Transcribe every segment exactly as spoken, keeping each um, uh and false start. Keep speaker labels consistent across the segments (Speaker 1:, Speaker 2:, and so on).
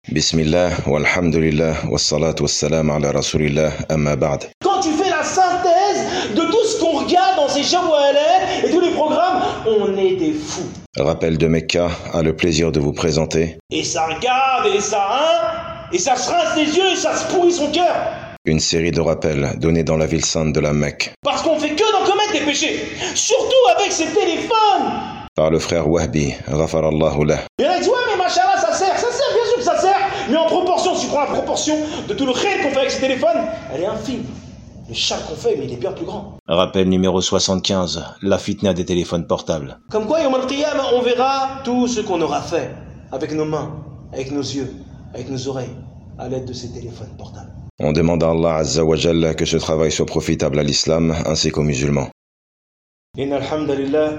Speaker 1: Bismillah, walhamdulillah, wassalatu wassalam ala rasulillah, amma ba'd.
Speaker 2: Quand tu fais la synthèse de tout ce qu'on regarde dans ces Jawalais et tous les programmes, on est des fous.
Speaker 1: Rappel de Mecca a le plaisir de vous présenter.
Speaker 2: Et ça regarde, et ça hein, et ça se rince les yeux, et ça se pourrit son cœur.
Speaker 1: Une série de rappels donnés dans la ville sainte de la Mecque.
Speaker 2: Parce qu'on fait que d'en commettre des péchés, surtout avec ces téléphones.
Speaker 1: Par le frère Wahbi, ghafarallahu lah.
Speaker 2: Il y en a qui disent, ouais mais machallah ça sert, ça sert, bien sûr que ça sert, mais en proportion, si tu prends la proportion de tout le raid qu'on fait avec ces téléphones, elle est infime. Le chat qu'on fait, mais il est bien plus grand.
Speaker 1: Rappel numéro soixante-quinze, la fitna des téléphones portables.
Speaker 2: Comme quoi, Yawm al-Qiyamah, on verra tout ce qu'on aura fait avec nos mains, avec nos yeux, avec nos oreilles, à l'aide de ces téléphones portables.
Speaker 1: On demande à Allah Azza wa Jalla que ce travail soit profitable à l'islam ainsi qu'aux musulmans.
Speaker 2: Inna alhamdulillah,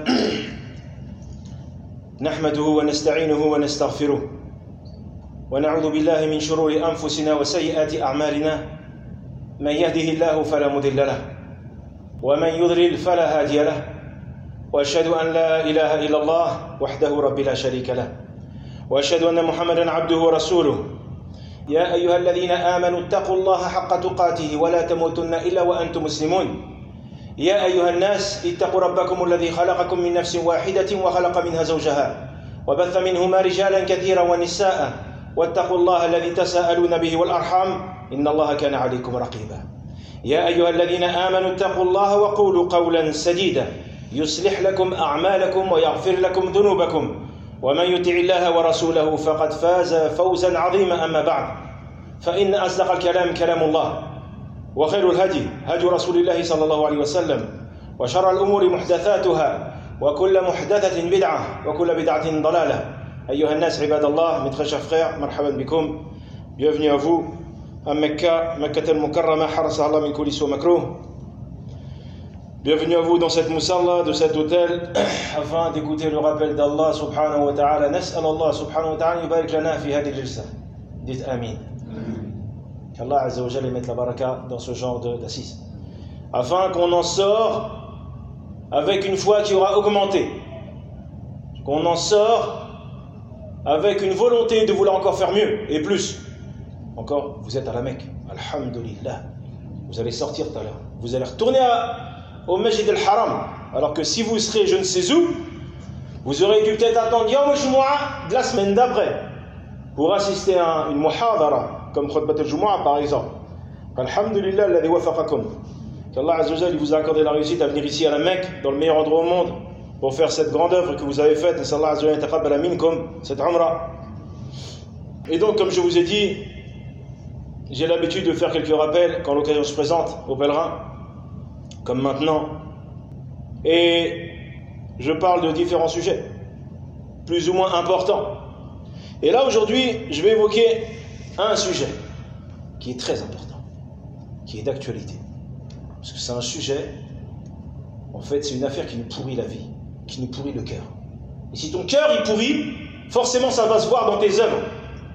Speaker 2: nahmaduhu wa nasta'inuhu wa nastaghfiruh, wa na'udhu billahi min shururi anfusina wa sayyiati a'malina, man yahdihillahu fala mudilla lahu, wa man yudlil fala hadiya lahu, wa ashhadu an la ilaha illa Allah wahdahu rabbi la sharika lahu, wa ashhadu anna Muhammadan abduhu wa rasuluh. يا أيها الذين آمنوا اتقوا الله حق تقاته ولا تموتن إلا وأنتم مسلمون يا أيها الناس اتقوا ربكم الذي خلقكم من نفس واحدة وخلق منها زوجها وبث منهما رجالا كثيرا ونساء واتقوا الله الذي تساءلون به والأرحام إن الله كان عليكم رقيبا يا أيها الذين آمنوا اتقوا الله وقولوا قولا سديدا يصلح لكم أعمالكم ويغفر لكم ذنوبكم ومن يطع الله ورسوله فقد فاز فوزا عظيما أما بعد فإن أصدق الكلام كلام الله وخير الهدي هدي رسول الله صلى الله عليه وسلم وشر الأمور محدثاتها وكل محدثة بدعة وكل بدعة ضلالة أيها الناس عباد الله mes très chers frères مرحبا بكم bienvenue à vous à Mecca Mecca al-Mukarrama حرسها الله من كل سوء مكروه. Bienvenue à vous dans cette musalla de cet hôtel afin d'écouter le rappel d'Allah subhanahu wa ta'ala. Nas'al Allah subhanahu wa ta'ala yubarik lana fi hadhihi al-jalsa. Dites amin. Qu'Allah azza wa jalla mette la baraka dans ce genre d'assises. Afin qu'on en sort avec une foi qui aura augmenté. Qu'on en sort avec une volonté de vouloir encore faire mieux et plus. Encore, vous êtes à la Mecque. Alhamdulillah. Vous allez sortir tout à l'heure. Vous allez retourner à au Masjid al-Haram, alors que si vous serez je ne sais où, vous aurez dû peut-être attendre Yawm al-Jumu'ah de la semaine d'après pour assister à une muhadara comme Khutbat al-Jumu'ah par exemple. Alhamdulillah alladhi wafaqakum. Qu'Allah Azza wa Jalla vous a accordé la réussite à venir ici à la Mecque, dans le meilleur endroit au monde, pour faire cette grande œuvre que vous avez faite. Et Allah Azza wa Jalla taqabbala minkum cette umrah. Et donc comme je vous ai dit, j'ai l'habitude de faire quelques rappels quand l'occasion se présente aux pèlerins, comme maintenant, et je parle de différents sujets, plus ou moins importants. Et là, aujourd'hui, je vais évoquer un sujet qui est très important, qui est d'actualité. Parce que c'est un sujet, en fait, c'est une affaire qui nous pourrit la vie, qui nous pourrit le cœur. Et si ton cœur est pourri, forcément, ça va se voir dans tes œuvres.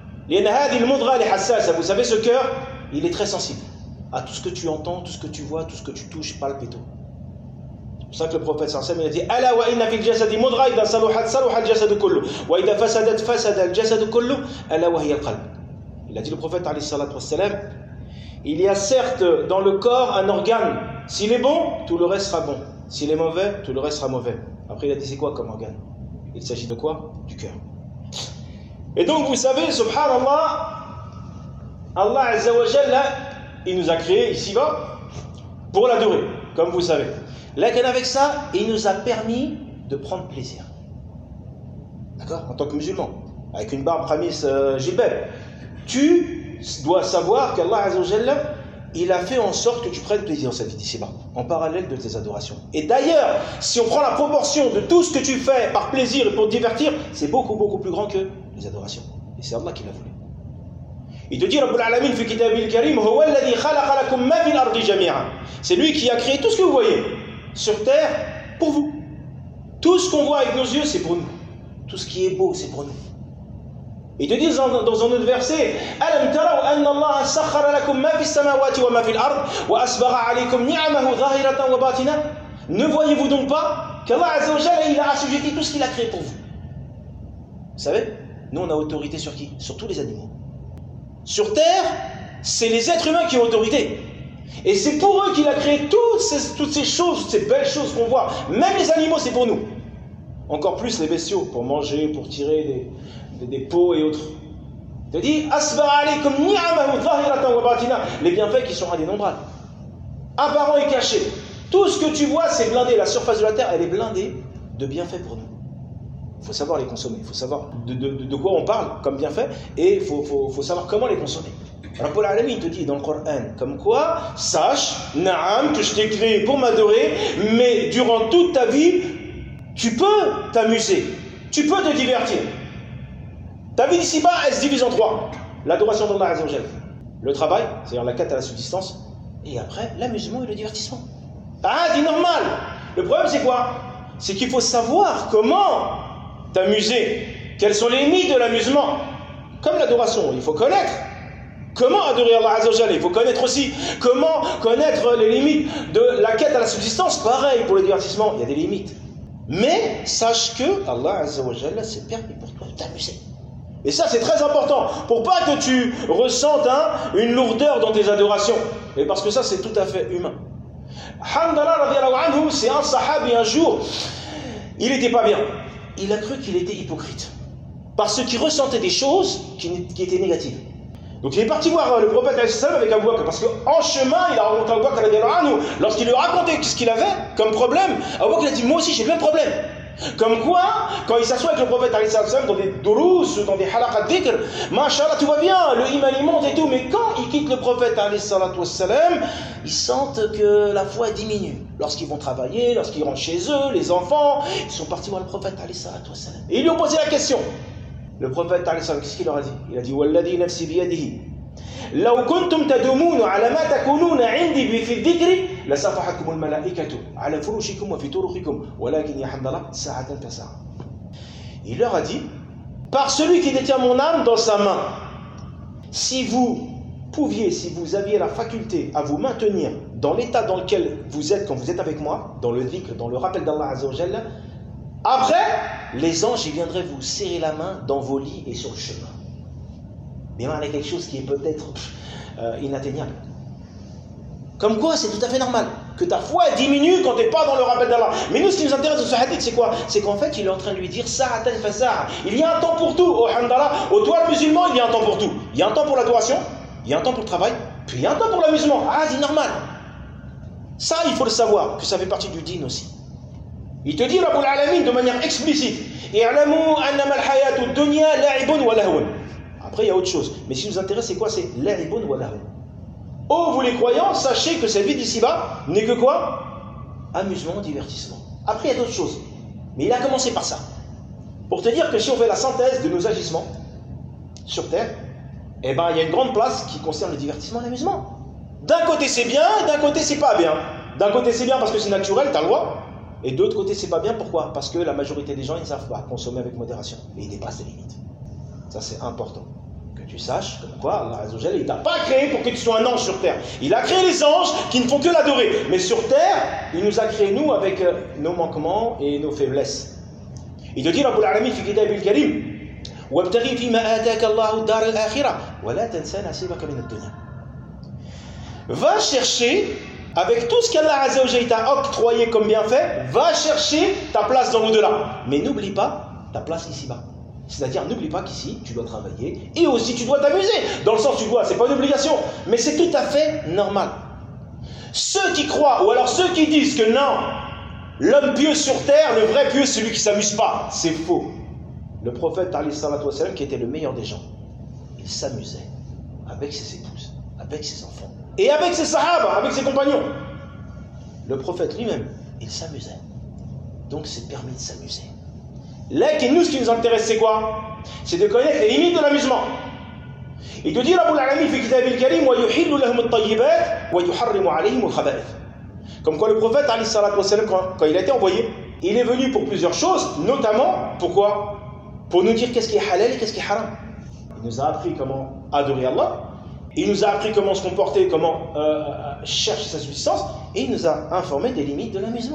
Speaker 2: Vous savez, ce cœur, il est très sensible à tout ce que tu entends, tout ce que tu vois, tout ce que tu touches, palpes et tout. C'est pour ça que le prophète sallallahu alayhi wa sallam a dit Ala wa inna fil jasadi mudghah idha saluhat saluha al jasadu kullu wa idha fasadat fasada al jasadu kullu ala wa hiya al qalb. Il a dit le prophète alayhi salatu wassalam, il y a certes dans le corps un organe, s'il est bon, tout le reste sera bon. S'il est mauvais, tout le reste sera mauvais. Après il a dit c'est quoi comme organe? Il s'agit de quoi? Du cœur. Et donc vous savez, subhanallah, Allah azza wa jalla, il nous a créés ici-bas pour la durée, comme vous savez. Là, avec ça, il nous a permis de prendre plaisir. D'accord? En tant que musulman, avec une barbe Khamis euh, Gilbert, tu dois savoir qu'Allah Azza wa Jalla, il a fait en sorte que tu prennes plaisir dans cette vie d'ici-bas, en parallèle de tes adorations. Et d'ailleurs, si on prend la proportion de tout ce que tu fais par plaisir et pour te divertir, c'est beaucoup, beaucoup plus grand que les adorations. Et c'est Allah qui l'a voulu. Il te dit, Rabbul Alamin fi kitabil karim, huwa alladhi khalaqa lakum ma fil ardi jami'an. C'est lui qui a créé tout ce que vous voyez sur terre pour vous. Tout ce qu'on voit avec nos yeux, c'est pour nous. Tout ce qui est beau, c'est pour nous. Il te dit dans, dans un autre verset, Alam taraw anna Allah sakhara lakum ma fis samawati wa ma fil ard wa asbagha alaykum ni'amahu zahiratan wa batina. Ne voyez-vous donc pas qu'Allah Azza wa Jalla, il a assujetti tout ce qu'il a créé pour vous. Vous savez, nous on a autorité sur qui? Sur tous les animaux. Sur terre, c'est les êtres humains qui ont autorité. Et c'est pour eux qu'il a créé toutes ces, toutes ces choses, toutes ces belles choses qu'on voit. Même les animaux, c'est pour nous. Encore plus les bestiaux, pour manger, pour tirer des, des, des peaux et autres. Il te dit, les bienfaits qui sont indénombrables. Apparents et cachés. Tout ce que tu vois, c'est blindé. La surface de la terre, elle est blindée de bienfaits pour nous. Il faut savoir les consommer. Il faut savoir de, de, de quoi on parle comme bienfaits. Et il faut, faut, faut savoir comment les consommer. Rabbul Alamin te dit dans le Coran, comme quoi, sache, na'am, que je t'ai créé pour m'adorer, mais durant toute ta vie, tu peux t'amuser, tu peux te divertir. Ta vie d'ici-bas, elle se divise en trois. L'adoration d'Allah Azza wa Jal, le travail, c'est-à-dire la quête à la subsistance, et après, l'amusement et le divertissement. Ah, dit normal. Le problème, c'est quoi? C'est qu'il faut savoir comment t'amuser. Quelles sont les limites de l'amusement? Comme l'adoration, il faut connaître. Comment adorer Allah Azza wa Jal? Il faut connaître aussi comment connaître les limites de la quête à la subsistance. Pareil pour le divertissement, il y a des limites. Mais sache que Allah Azza wa Jal s'est permis pour toi de t'amuser. Et ça c'est très important, pour pas que tu ressentes hein, une lourdeur dans tes adorations. Et parce que ça c'est tout à fait humain. Hamdallah radiyallahu anhu, c'est un sahabi un jour, il n'était pas bien. Il a cru qu'il était hypocrite. Parce qu'il ressentait des choses qui, qui étaient négatives. Donc il est parti voir le prophète avec Abu Bakr, parce qu'en chemin, il a rencontré Abu Bakr, lorsqu'il lui a raconté ce qu'il avait comme problème, Abu Bakr a dit, moi aussi j'ai le même problème. Comme quoi, quand il s'assoit avec le prophète dans des durous, dans des halaqat dhikr, mashallah, tout va bien, le iman il monte et tout, mais quand il quitte le prophète, ils sentent que la foi diminue. Lorsqu'ils vont travailler, lorsqu'ils rentrent chez eux, les enfants, ils sont partis voir le prophète, et ils lui ont posé la question. Le prophète, qu'est-ce qu'il leur a dit? Il a dit, Walladhi nafsi biyadihi. Law kuntum tadumun ala ma takununa indi bi fi dhikri la safahakum al malaikatu ala furushikum wa fi turuqikum walakin ya hamdallah sa'atan fa sa'a. Il leur a dit, par celui qui détient mon âme dans sa main, si vous pouviez, si vous aviez la faculté à vous maintenir dans l'état dans lequel vous êtes quand vous êtes avec moi, dans le dhikr, dans le rappel d'Allah Azza wa Jalla, après, les anges ils viendraient vous serrer la main dans vos lits et sur le chemin. Mais il y a quelque chose qui est peut-être euh, inatteignable. Comme quoi, c'est tout à fait normal que ta foi diminue quand tu n'es pas dans le rappel d'Allah. Mais nous, ce qui nous intéresse dans ce hadith, c'est quoi? C'est qu'en fait, il est en train de lui dire Sa'atan fa sa'a. Il y a un temps pour tout. Au hamdallah, au toit musulman, il y a un temps pour tout. Il y a un temps pour l'adoration, il y a un temps pour le travail, puis il y a un temps pour l'amusement. Ah, c'est normal. Ça, il faut le savoir, que ça fait partie du dîn aussi. Il te dit, Rabbul Alamin, de manière explicite, I'lamu annama al-hayatu ad-dunya la'ibun wa lahwun. Après, il y a autre chose. Mais ce qui nous intéresse, c'est quoi? C'est la'ibun wa lahwun. Oh, vous les croyants, sachez que cette vie d'ici-bas n'est que quoi? Amusement, divertissement. Après, il y a d'autres choses. Mais il a commencé par ça. Pour te dire que si on fait la synthèse de nos agissements sur Terre, eh ben, il y a une grande place qui concerne le divertissement et l'amusement. D'un côté, c'est bien, et d'un côté, c'est pas bien. D'un côté, c'est bien parce que c'est naturel, tu as le droit. Et de l'autre côté, c'est pas bien. Pourquoi? Parce que la majorité des gens, ils ne savent pas consommer avec modération. Et ils dépassent les limites. Ça, c'est important. Que tu saches, comme quoi, Allah Azza wa Jalla, il ne t'a pas créé pour que tu sois un ange sur terre. Il a créé les anges qui ne font que l'adorer. Mais sur terre, il nous a créé, nous, avec euh, nos manquements et nos faiblesses. Il te dit, Rabbul Alamin, fi kitabil karim, وابتغي فيما آتاك الله الدار الآخرة ولا تنسى نصيبك من الدنيا. Va chercher, avec tout ce qu'Allah Azza wa Jalla t'a octroyé comme bienfait, va chercher ta place dans l'au-delà. Mais n'oublie pas ta place ici-bas. C'est-à-dire, n'oublie pas qu'ici, tu dois travailler et aussi tu dois t'amuser. Dans le sens, tu dois, c'est pas une obligation, mais c'est tout à fait normal. Ceux qui croient, ou alors ceux qui disent que non, l'homme pieux sur terre, le vrai pieux, c'est celui qui ne s'amuse pas, c'est faux. Le prophète, alayhi salatu wa salam, qui était le meilleur des gens, il s'amusait avec ses épouses, avec ses enfants, et avec ses sahaba, avec ses compagnons. Le prophète lui-même, il s'amusait. Donc c'est permis de s'amuser. Là, nous, ce qui nous intéresse, c'est quoi? C'est de connaître les limites de l'amusement. Il te dit, Rabbul Alamin, fi kitabil karim, wa yuhillu lahum at-tayyibat, wa yuharrimu alayhim al-khaba'ith. Comme quoi le prophète, alayhi salatu wa salam, quand, quand il a été envoyé, il est venu pour plusieurs choses, notamment, pourquoi? Pour nous dire qu'est-ce qui est halal et qu'est-ce qui est haram. Il nous a appris comment adorer Allah, il nous a appris comment se comporter, comment euh, chercher sa subsistance, et il nous a informé des limites de l'amusement.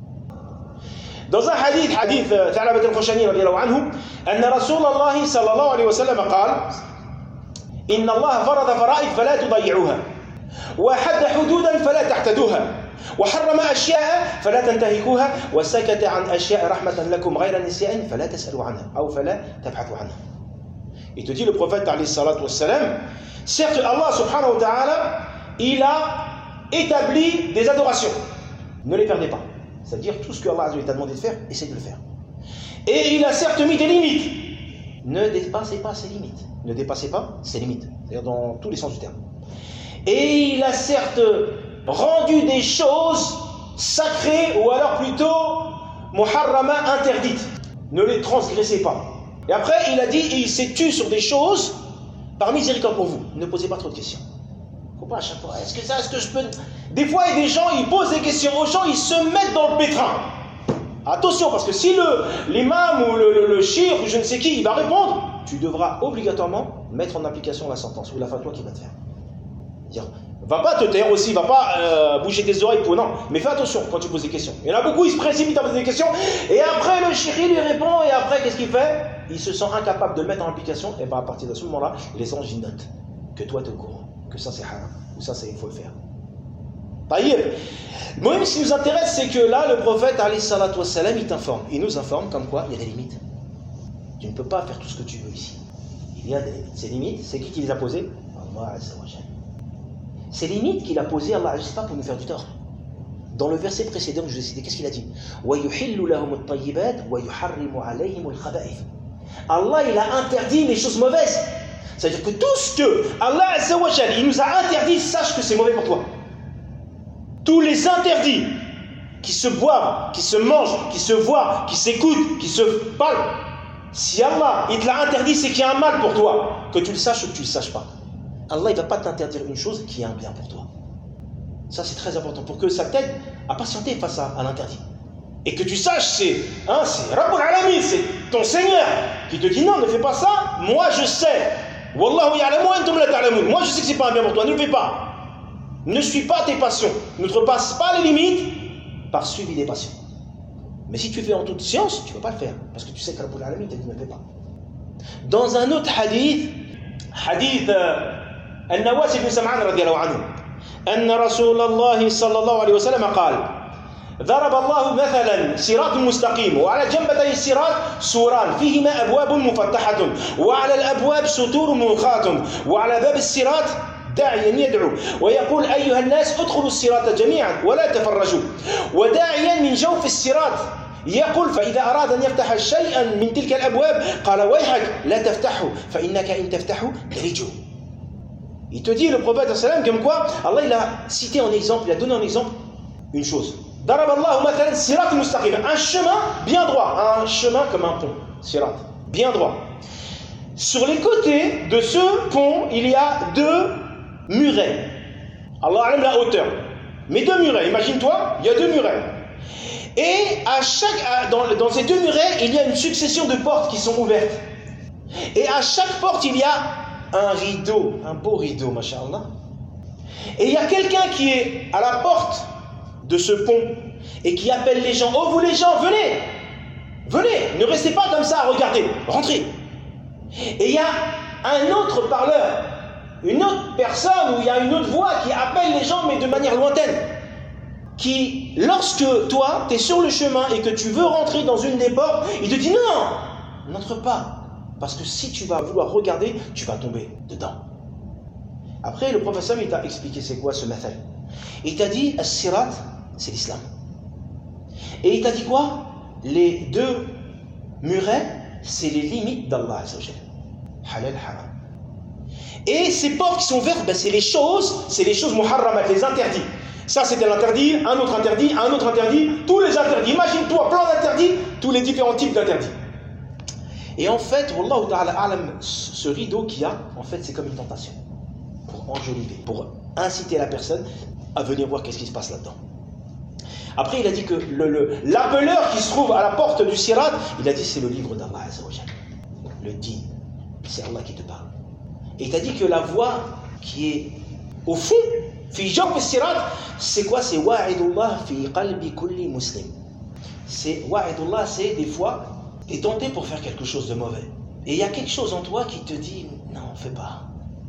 Speaker 2: Dans un hadith, hadith Tha'labat al-Khushani radiyallahu anhu, anna Rasulullah sallallahu alayhi wa sallam قال إن الله فرض فرائض فلا تضيعوها وحد حدودا فلا تعتدوها وحرم أشياء فلا تنتهكوها وسكت عن أشياء رحمة لكم غير نسيان فلا تسألوا عنها أو فلا تبحثوا عنها. Il te dit le prophète alayhi salatu wassalam, certes Allah subhanahu wa ta'ala, il a établi des adorations. Ne les perdez pas. C'est-à-dire tout ce que Allah t'a demandé de faire, essaye de le faire. Et il a certes mis des limites. Ne dépassez pas ces limites. Ne dépassez pas ces limites. C'est-à-dire dans tous les sens du terme. Et il a certes rendu des choses sacrées ou alors plutôt muharrama interdites. Ne les transgressez pas. Et après il a dit, et il s'est tu sur des choses par miséricorde pour vous. Ne posez pas trop de questions. Faut pas à chaque fois, est-ce que ça, est-ce que je peux... Des fois il y a des gens, ils posent des questions aux gens, ils se mettent dans le pétrin. Attention, parce que si le, l'imam ou le, le, le shir ou je ne sais qui, il va répondre, tu devras obligatoirement mettre en application la sentence ou la fatwa qu'il va te faire. Dire, va pas te taire aussi, va pas euh, boucher tes oreilles pour non, mais fais attention quand tu poses des questions. Il y en a beaucoup, ils se précipitent à poser des questions, et après le shir lui répond, et après qu'est-ce qu'il fait? Il se sent incapable de le mettre en application, et bien à partir de ce moment-là, les anges ils notent que toi tu es au courant, que ça c'est haram, ou ça c'est il faut le faire. Taïeb. Moi, ce qui nous intéresse, c'est que là, le prophète, alayhi salatu wassalam, il t'informe. Il nous informe comme quoi il y a des limites. Tu ne peux pas faire tout ce que tu veux ici. Il y a des limites. Ces limites, c'est qui qui les a posées? Allah azza wa jalla. Ces limites qu'il a posées, Allah, je ne sais pas pour nous faire du tort. Dans le verset précédent, je vous ai cité, qu'est-ce qu'il a dit? Allah, il a interdit les choses mauvaises. C'est-à-dire que tout ce que Allah azza wa jalla, il nous a interdit, sache que c'est mauvais pour toi. Tous les interdits qui se boivent, qui se mangent, qui se voient, qui s'écoutent, qui se parlent, si Allah il te l'a interdit, c'est qu'il y a un mal pour toi, que tu le saches ou que tu ne le saches pas. Allah il ne va pas t'interdire une chose qui est un bien pour toi. Ça c'est très important pour que ça t'aide à patienter face à, à l'interdit. Et que tu saches, c'est hein, c'est Rabbul Alamin, c'est ton Seigneur qui te dit non, ne fais pas ça, moi je sais. Wallahu ya'lamu wa antum la ta'lamun. Moi je sais que c'est pas un bien pour toi, ne le fais pas. Ne suis pas tes passions, ne repasse pas les limites par suivi des passions. Mais si tu fais en toute science, tu ne peux pas le faire, parce que tu sais que Rabbul Alamin t'a dit ne le fais pas. Dans un autre hadith, hadith An-Nawas ibn Sam'an radiyallahu anhu, أن رسول الله صلى الله عليه وسلم قال ضرب الله مثلا صراط مستقيم وعلى جنبتي الصراط سوران فيهما أبواب مفتحة وعلى الأبواب ستور مرخاة وعلى باب الصراط داعيا يدعو ويقول أيها الناس ادخلوا الصراط جميعا ولا تفرجوا وداعيا من جوف الصراط يقول فإذا أراد أن يفتح شيئا من تلك الأبواب قال ويحك لا تفتحه فإنك إن تفتحه تلجه. Il te dit le prophète sallam comme quoi Allah il a cité en exemple, il a donné en exemple une chose. Darab Allahu mathalan sirat mustaqim, un chemin bien droit, un chemin comme un pont, sirat, bien droit. Sur les côtés de ce pont, il y a deux murets. Allah aime la hauteur. Mais deux murets, imagine-toi, il y a deux murets. Et à chaque, dans, dans ces deux murets, il y a une succession de portes qui sont ouvertes. Et à chaque porte, il y a un rideau, un beau rideau, masha'Allah. Et il y a quelqu'un qui est à la porte de ce pont et qui appelle les gens. Oh, vous les gens, venez, venez, ne restez pas comme ça à regarder, rentrez. Et il y a un autre parleur, une autre personne, ou il y a une autre voix qui appelle les gens, mais de manière lointaine. Qui, lorsque toi, tu es sur le chemin et que tu veux rentrer dans une des portes, il te dit non, n'entre pas. Parce que si tu vas vouloir regarder, tu vas tomber dedans. Après, le professeur, il t'a expliqué c'est quoi ce mathal. Il t'a dit, as-sirat, c'est l'islam. Et il t'a dit quoi? Les deux murets, c'est les limites d'Allah. Halal, haram. Et ces portes qui sont ouvertes, ben c'est les choses, c'est les choses muharramat, les interdits. Ça c'était l'interdit, un autre interdit, un autre interdit, tous les interdits. Imagine-toi plein d'interdits, tous les différents types d'interdits. Et en fait, Wallahu ta'ala a'lam, ce rideau qu'il y a, en fait, c'est comme une tentation. Pour enjoliver, pour inciter la personne à venir voir qu'est-ce qui se passe là-dedans. Après, il a dit que le, le, l'appeleur qui se trouve à la porte du sirat, il a dit c'est le livre d'Allah Azza wa Jalla. Le din, c'est Allah qui te parle. Et il t'a dit que la voix qui est au fond, fi jawf sirat, c'est quoi? C'est wa'idullah fi qalbi kulli muslim. C'est wa'idullah, c'est des fois tu es tenté pour faire quelque chose de mauvais. Et il y a quelque chose en toi qui te dit non, fais pas.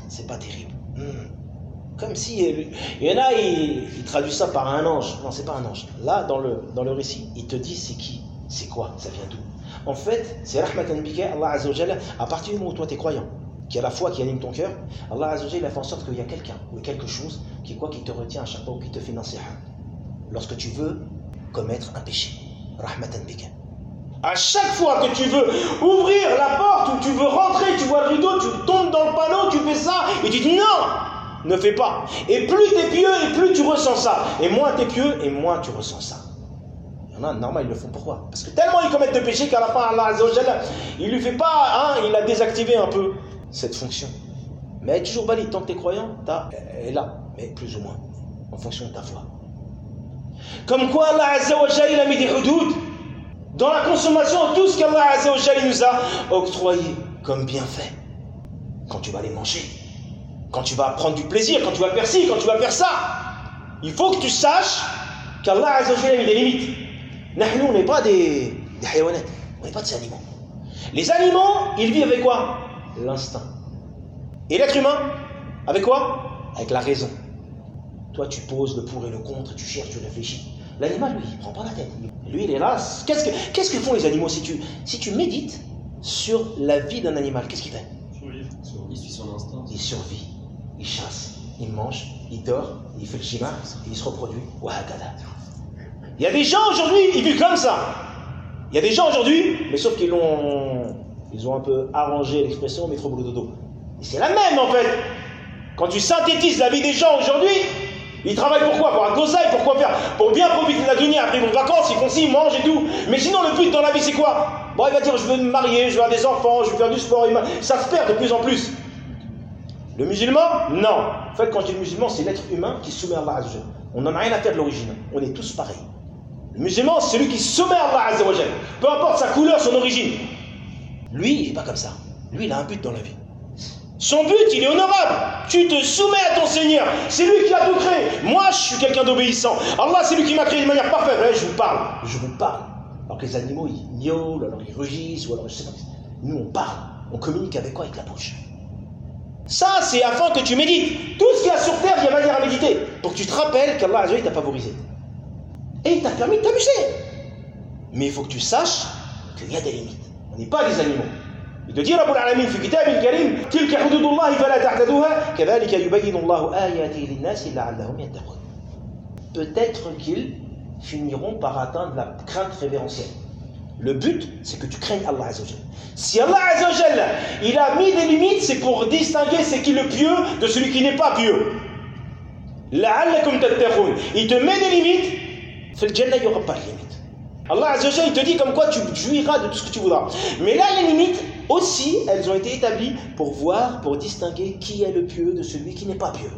Speaker 2: c'est pas terrible. Hmm. Comme si, il y en a, ils, ils traduisent ça par un ange. Non, c'est pas un ange. Là, dans le, dans le récit, il te dit c'est qui, c'est quoi, ça vient d'où. En fait, c'est rahmatan bika, Allah Azza wa Jalla, à partir du moment où toi t'es croyant, qui a la foi qui anime ton cœur, Allah Azza wa Jalla a fait en sorte qu'il y a quelqu'un ou quelque chose qui quoi qui te retient à chaque fois ou qui te fait nasiha. Lorsque tu veux commettre un péché, rahmatan bika. À chaque fois que tu veux ouvrir la porte ou tu veux rentrer, tu vois le rideau, tu tombes dans le panneau, tu fais ça et tu dis non, ne fais pas. Et plus tu es pieux et plus tu ressens ça. Et moins tu es pieux et moins tu ressens ça. Il y en a, normal, ils le font pourquoi? Parce que tellement ils commettent de péchés qu'à la fin, Allah Azza wa Jalla, il lui fait pas, hein, il a désactivé un peu cette fonction. Mais elle est toujours valide, tant que tu es croyant, elle est là, mais plus ou moins, en fonction de ta foi. Comme quoi Allah Azza wa Jalla, il a mis des hudud dans la consommation, tout ce qu'Allah Azza wa Jalla nous a octroyé comme bienfait. Quand tu vas les manger, quand tu vas prendre du plaisir, quand tu vas faire ci, quand tu vas faire ça, il faut que tu saches qu'Allah Azza wa Jalla a mis des limites. Nous, on n'est pas des, des hayawanat, on n'est pas des animaux. Les animaux, ils vivent avec quoi? L'instinct. Et l'être humain, avec quoi? Avec la raison. Toi, tu poses le pour et le contre, tu cherches, tu réfléchis. L'animal, lui, il ne prend pas la tête. Lui, il est là. Qu'est-ce que, qu'est-ce que font les animaux si tu, si tu médites sur la vie d'un animal? Qu'est-ce qu'il fait?
Speaker 3: Il suit son instinct.
Speaker 2: Il survit, il chasse, il mange, il dort, il fait le shima, il se reproduit. Il y a des gens aujourd'hui, ils vivent comme ça. Il y a des gens aujourd'hui, mais sauf qu'ils l'ont, ils ont un peu arrangé l'expression, mais trop boulot dodo. Et c'est la même en fait. Quand tu synthétises la vie des gens aujourd'hui, ils travaillent pour quoi? Pour un gosaï, pour quoi faire? Pour bien profiter de la dunya, après ils vont en vacances, ils font ci, ils mangent et tout. Mais sinon le but dans la vie c'est quoi? Bon, il va dire je veux me marier, je veux avoir des enfants, je veux faire du sport. Ça se perd de plus en plus. Le musulman? Non. En fait, quand je dis le musulman, c'est l'être humain qui soumet à Allah Azza wa Jalla. On n'en a rien à faire de l'origine. On est tous pareils. Le musulman, c'est celui qui soumet à Allah Azza wa Jalla. Peu importe sa couleur, son origine. Lui, il n'est pas comme ça. Lui, il a un but dans la vie. Son but, il est honorable. Tu te soumets à ton Seigneur. C'est lui qui a tout créé. Moi, je suis quelqu'un d'obéissant. Allah, c'est lui qui m'a créé de manière parfaite. Là, je vous parle. Je vous parle. Alors que les animaux, ils miaulent, alors ils rugissent, ou alors je sais pas. Nous, on parle. On communique avec quoi? Avec la bouche. Ça, c'est afin que tu médites. Tout ce qu'il y a sur terre, il y a manière à méditer. Pour que tu te rappelles qu'Allah Azza wa Jalla t'a favorisé. Et il t'a permis de t'amuser. Mais il faut que tu saches qu'il y a des limites. On n'est pas des animaux. Il te dit Rabbul Alamin fi kitab al-karim tilka hududullah fala ta'taduha kadhalika yubayyinu Allahu ayatihi lin-nasi la'allahum yattaqun. Peut-être qu'ils finiront par atteindre la crainte révérentielle. Le but, c'est que tu craignes Allah Azza wa Jalla. Si Allah Azza wa Jalla, il a mis des limites, c'est pour distinguer c'est qui le pieux de celui qui n'est pas pieux. La'allakum tattaqun. Il te met des limites, fil jannah il n'y aura pas de limite. Allah Azza wa Jalla, il te dit comme quoi tu jouiras de tout ce que tu voudras. Mais là, les limites, aussi, elles ont été établies pour voir, pour distinguer qui est le pieux de celui qui n'est pas pieux.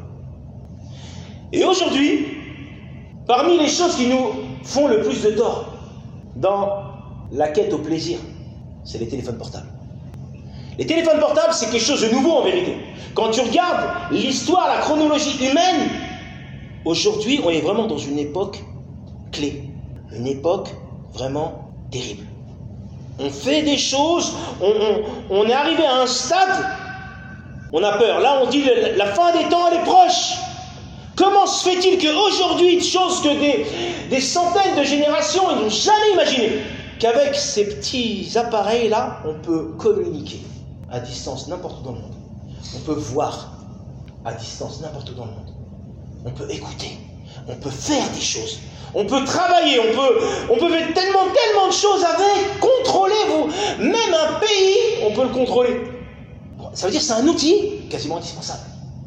Speaker 2: Et aujourd'hui, parmi les choses qui nous font le plus de tort dans la quête au plaisir, c'est les téléphones portables. Les téléphones portables, c'est quelque chose de nouveau en vérité. Quand tu regardes l'histoire, la chronologie humaine, aujourd'hui, on est vraiment dans une époque clé. Une époque vraiment terrible. On fait des choses, on, on, on est arrivé à un stade, on a peur. Là, on dit la, la fin des temps, elle est proche. Comment se fait-il qu'aujourd'hui, une chose que des, des centaines de générations, ils n'ont jamais imaginé, qu'avec ces petits appareils-là, on peut communiquer à distance n'importe où dans le monde. On peut voir à distance n'importe où dans le monde. On peut écouter. On peut faire des choses. On peut travailler. On peut, on peut faire tellement, tellement de choses avec. Contrôler vous. Même un pays, on peut le contrôler. Ça veut dire que c'est un outil quasiment indispensable.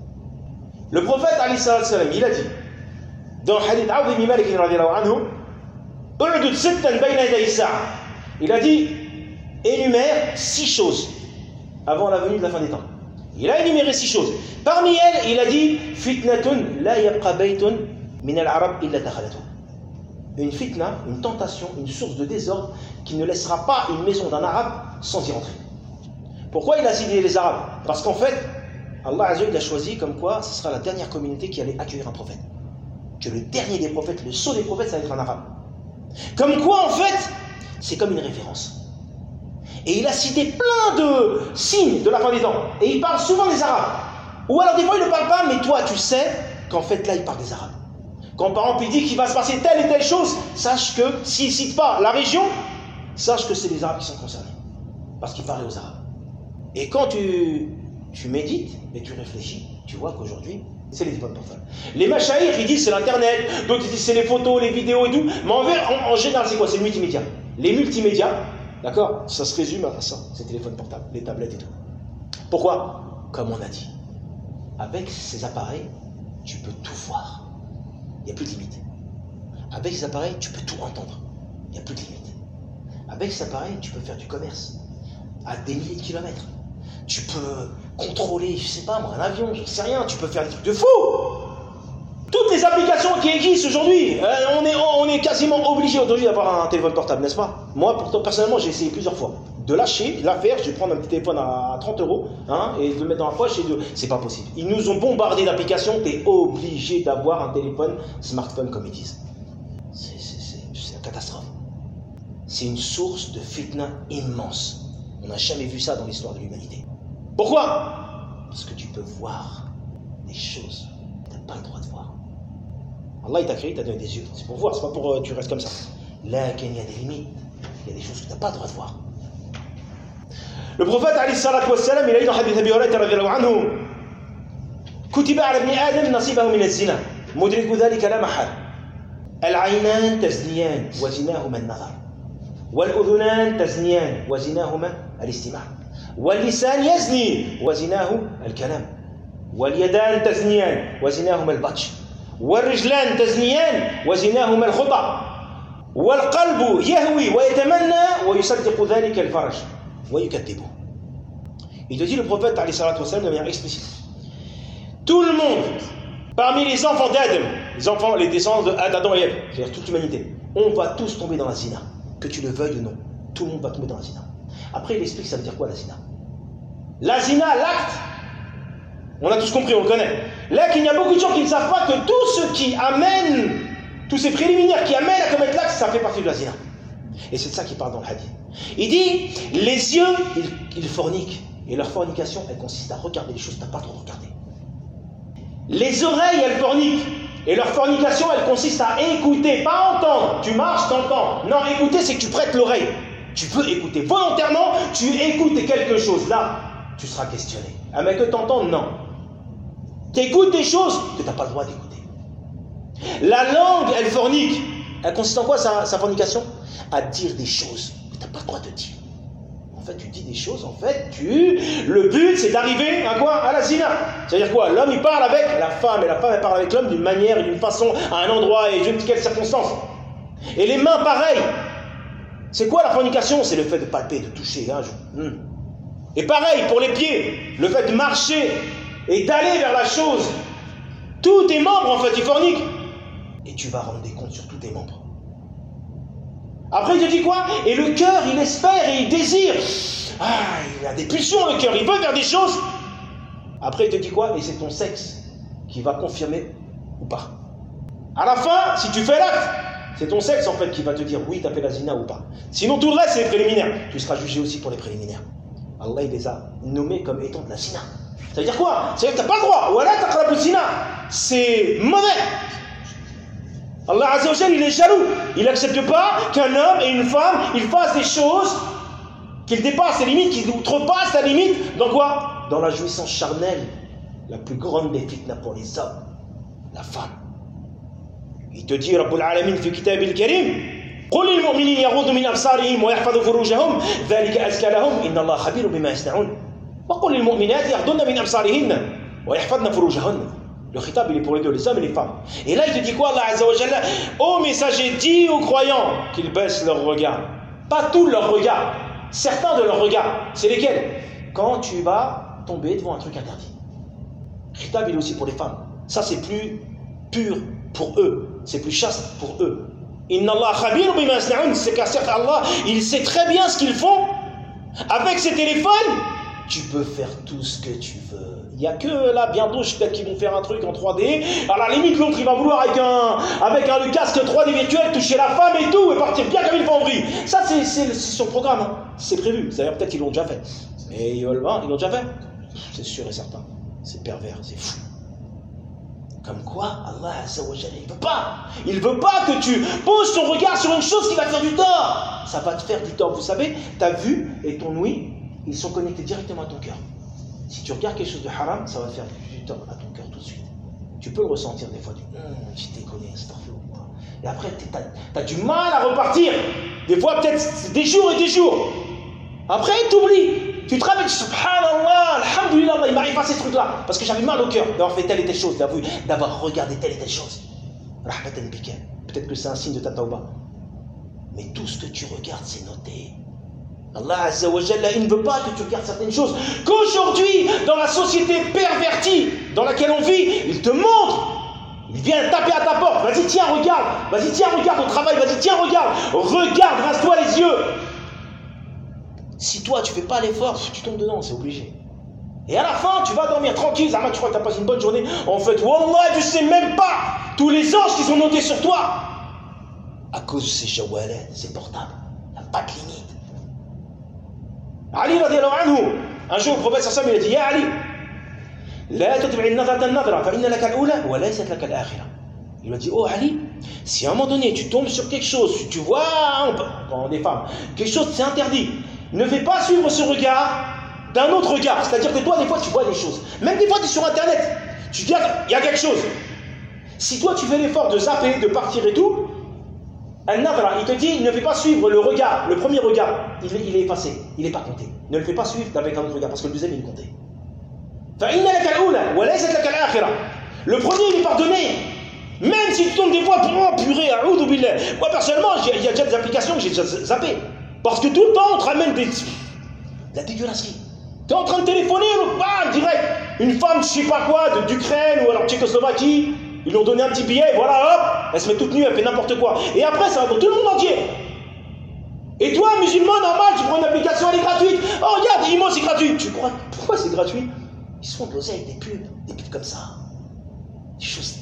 Speaker 2: Le prophète, alayhi salam, il a dit, dans le hadith Awd ibn Malik radiyallahu anhu, U'dud sittan bayna yaday as-sa'a. Il a dit, énumère six choses avant la venue de la fin des temps. Il a énuméré six choses. Parmi elles, il a dit, fitnatun la yabqa baytun min al-arab illa dakhalatuhu. Une fitna, une tentation, une source de désordre qui ne laissera pas une maison d'un arabe sans y rentrer. Pourquoi il a cité les arabes? Parce qu'en fait, Allah Azza wa Jalla a choisi comme quoi ce sera la dernière communauté qui allait accueillir un prophète. Que le dernier des prophètes, le sceau des prophètes, ça va être un arabe. Comme quoi, en fait, c'est comme une référence. Et il a cité plein de signes de la fin des temps. Et il parle souvent des arabes. Ou alors des fois il ne parle pas, mais toi tu sais qu'en fait là il parle des Arabes. Quand par exemple il dit qu'il va se passer telle et telle chose, sache que s'il ne cite pas la région, sache que c'est les Arabes qui sont concernés. Parce qu'il parlait aux Arabes. Et quand tu, tu médites et tu réfléchis, tu vois qu'aujourd'hui, c'est les téléphones portables. Les machaïrs, ils disent c'est l'internet, d'autres ils disent c'est les photos, les vidéos et tout. Mais en, en, en général, c'est quoi? C'est le multimédia. Les multimédias, d'accord, ça se résume à ça, ces téléphones portables, les tablettes et tout. Pourquoi? Comme on a dit, avec ces appareils, tu peux tout voir. Il n'y a plus de limite. Avec ces appareils, tu peux tout entendre. Il n'y a plus de limite. Avec ces appareils, tu peux faire du commerce à des milliers de kilomètres. Tu peux contrôler, je sais pas moi, un avion, je sais rien, tu peux faire des trucs de fou. Toutes les applications qui existent aujourd'hui, euh, on, est, on est quasiment obligé aujourd'hui d'avoir un téléphone portable, n'est-ce pas? Moi, pourtant, personnellement, j'ai essayé plusieurs fois de lâcher, de la faire, je vais prendre un petit téléphone à trente euros hein, et de le mettre dans la poche et de... C'est pas possible. Ils nous ont bombardé d'applications, tu es obligé d'avoir un téléphone, smartphone comme ils disent. C'est, c'est, c'est, c'est une catastrophe. C'est une source de fitna immense. On n'a jamais vu ça dans l'histoire de l'humanité. Pourquoi? Parce que tu peux voir des choses que tu n'as pas le droit de voir. Allah il t'a créé, il t'a donné des yeux. C'est pour voir, c'est pas pour euh, tu restes comme ça. Là, il y a des limites. Il y a des choses que tu n'as pas le droit de voir. Le prophète alayhi salatu wassalam, il a dit dans hadith Abi Hurayrata radhiyallahu anhu, Kutiba ala ibn Adam nasibahu min az-zina, mudriku dhalika la mahal. Al-aynan tazniyan wa zinahuma an-nazar. والأذنان تزنيان وزناهما الاستماع واللسان يزني وزناه الكلام واليدان تزنيان وزناهما البطش والرجلان تزنيان وزناهما الخطى والقلب يهوي ويتمنى ويصدق ذلك الفرج ويكذبه. Il te dit le prophète alayhi salatu wassalam de manière explicite. Tout le monde, parmi les enfants d'Adam, les enfants, les descendants d'Adam et Ève, c'est-à-dire toute l'humanité, on va tous tomber dans la zina. Que tu le veuilles ou non, tout le monde va tomber dans la zina. Après, il explique ça veut dire quoi la zina. La zina, l'acte, on a tous compris, on le connaît. Là, il y a beaucoup de gens qui ne savent pas que tout ce qui amène, tous ces préliminaires qui amènent à commettre l'acte, ça fait partie de la zina. Et c'est de ça qu'il parle dans le hadith. Il dit, les yeux, ils, ils forniquent. Et leur fornication, elle consiste à regarder les choses que tu n'as pas le droit de regarder. Les oreilles, elles forniquent. Et leur fornication, elle consiste à écouter, pas entendre. Tu marches, t'entends. Non, écouter, c'est que tu prêtes l'oreille. Tu veux écouter. Volontairement, tu écoutes quelque chose. Là, tu seras questionné. Ah, mais que t'entends, non. Tu écoutes des choses que tu n'as pas le droit d'écouter. La langue, elle fornique. Elle consiste en quoi, sa, sa fornication? À dire des choses que tu n'as pas le droit de dire. En fait, tu dis des choses, en fait, tu... Le but, c'est d'arriver à quoi? À la zina. C'est-à-dire quoi? L'homme, il parle avec la femme, et la femme, elle parle avec l'homme d'une manière et d'une façon, à un endroit et d'une quelle circonstance. Et les mains, pareil. C'est quoi la fornication? C'est le fait de palper, de toucher. Hein, je... hmm. Et pareil, pour les pieds, le fait de marcher et d'aller vers la chose. Tous tes membres, en fait, ils forniquent. Et tu vas rendre des comptes sur tous tes membres. Après, il te dit quoi? Et le cœur, il espère et il désire. Ah, il a des pulsions, le cœur, il veut faire des choses. Après, il te dit quoi? Et c'est ton sexe qui va confirmer ou pas. À la fin, si tu fais l'acte, c'est ton sexe, en fait, qui va te dire oui, tu as fait la zina ou pas. Sinon, tout le reste, c'est les préliminaires. Tu seras jugé aussi pour les préliminaires. Allah, il les a nommés comme étant de la zina. Ça veut dire quoi? Ça veut dire que tu n'as pas le droit. Ou alors, tu as la zina. C'est mauvais. Allah Azza wa Jalla, il est jaloux. Il n'accepte pas qu'un homme et une femme, ils fassent des choses, qu'ils dépassent les limites, qu'ils outrepassent la limite. Dans quoi? Dans la jouissance charnelle, la plus grande des fitnas pour les hommes, la femme. Il te dit, Rabbul Alamin, fi kitabil karim, قل للمؤمنين يغضوا من أبصارهم ويحفظوا فروجهم ذلك أزكى لهم إن الله خبير بما يصنعون وقل للمؤمنات يغضن من أبصارهن ويحفظن فروجهن. Le khitab, il est pour les deux, les hommes et les femmes. Et là, il te dit quoi, Allah Azza wa Jalla? Ô messager, dis aux croyants qu'ils baissent leur regard. Pas tout leur regard. Certains de leurs regards. C'est lesquels? Quand tu vas tomber devant un truc interdit. Le khitab, il est aussi pour les femmes. Ça, c'est plus pur pour eux. C'est plus chaste pour eux. Inna Allah khabir bima yasna'un. C'est qu'à certes, Allah, il sait très bien ce qu'ils font. Avec ces téléphones, tu peux faire tout ce que tu veux. Il n'y a que là, bientôt, peut-être qu'ils vont faire un truc en trois D. À la limite, l'autre, il va vouloir avec un, avec un le casque trois D virtuel toucher la femme et tout, et partir bien comme il faut en vrille. Ça, c'est, c'est, c'est son programme. Hein. C'est prévu. C'est-à-dire, peut-être qu'ils l'ont déjà fait. Mais ils veulent, hein, ils l'ont déjà fait. C'est sûr et certain. C'est pervers, c'est fou. Comme quoi, Allah Azza wa Jalla, il ne veut pas. Il ne veut pas que tu poses ton regard sur une chose qui va te faire du tort. Ça va te faire du tort. Vous savez, ta vue et ton ouïe, ils sont connectés directement à ton cœur. Si tu regardes quelque chose de haram, ça va te faire du tort à ton cœur tout de suite. Tu peux le ressentir des fois. Tu hum, je déconne, astaghfirullah. Et après, tu as, as du mal à repartir. Des fois, peut-être des jours et des jours. Après, tu oublies. Tu te rappelles, subhanallah, alhamdulillah, il m'arrive pas ces trucs-là. Parce que j'avais mal au cœur d'avoir fait telle et telle chose, d'avoir regardé telle et telle chose. Rahmatan bika. Peut-être que c'est un signe de ta tauba. Mais tout ce que tu regardes, c'est noté. Allah Azza wa Jalla, il ne veut pas que tu regardes certaines choses. Qu'aujourd'hui, dans la société pervertie dans laquelle on vit, il te montre. Il vient taper à ta porte. Vas-y, tiens, regarde. Vas-y, tiens, regarde au travail. Vas-y, tiens, regarde. Regarde, rince-toi les yeux. Si toi, tu ne fais pas l'effort, tu tombes dedans, c'est obligé. Et à la fin, tu vas dormir tranquille. Zama, tu crois que tu as passé une bonne journée. En fait, wallah, tu ne sais même pas tous les anges qui sont notés sur toi. À cause de ces jawalet, c'est portable. Il n'y a pas de limite. Ali radiallahu anhu, un jour, le prophète sallallahu alayhi wa sallam, il a dit, Ya Ali, la tutbi'i nadrata nadra, fa inna laka al-ula, wa laysat laka al-akhirah. Il lui a dit, oh Ali, si à un moment donné, tu tombes sur quelque chose, tu vois, on, des femmes, quelque chose, c'est interdit. Ne fais pas suivre ce regard d'un autre regard. C'est-à-dire que toi, des fois, tu vois des choses. Même des fois, tu es sur Internet. Tu dis, il y a quelque chose. Si toi, tu fais l'effort de zapper, de partir et tout, Al-Nadra, il te dit, ne fais pas suivre le regard, le premier regard. Il, il est effacé, il n'est pas compté. Ne le fais pas suivre avec un autre regard, parce que le deuxième, il est compté. Le premier, il est pardonné. Même si tu tombes des fois, oh purée, a'oudou billah. Moi, personnellement, il y a déjà des applications que j'ai déjà zappées. Parce que tout le temps, on te ramène des... la dégueulasserie. Tu es en train de téléphoner, bam, direct. Une femme, je sais pas quoi, d'Ukraine ou alors Tchécoslovaquie, ils lui ont donné un petit billet, voilà, hop, elle se met toute nue, elle fait n'importe quoi. Et après, ça va dans tout le monde entier. Et toi, musulman, normal, tu prends une application, elle est gratuite. Oh, regarde, Imo, c'est gratuit. Tu crois, pourquoi c'est gratuit? Ils se font de l'oseille, des pubs, des pubs comme ça. Des choses...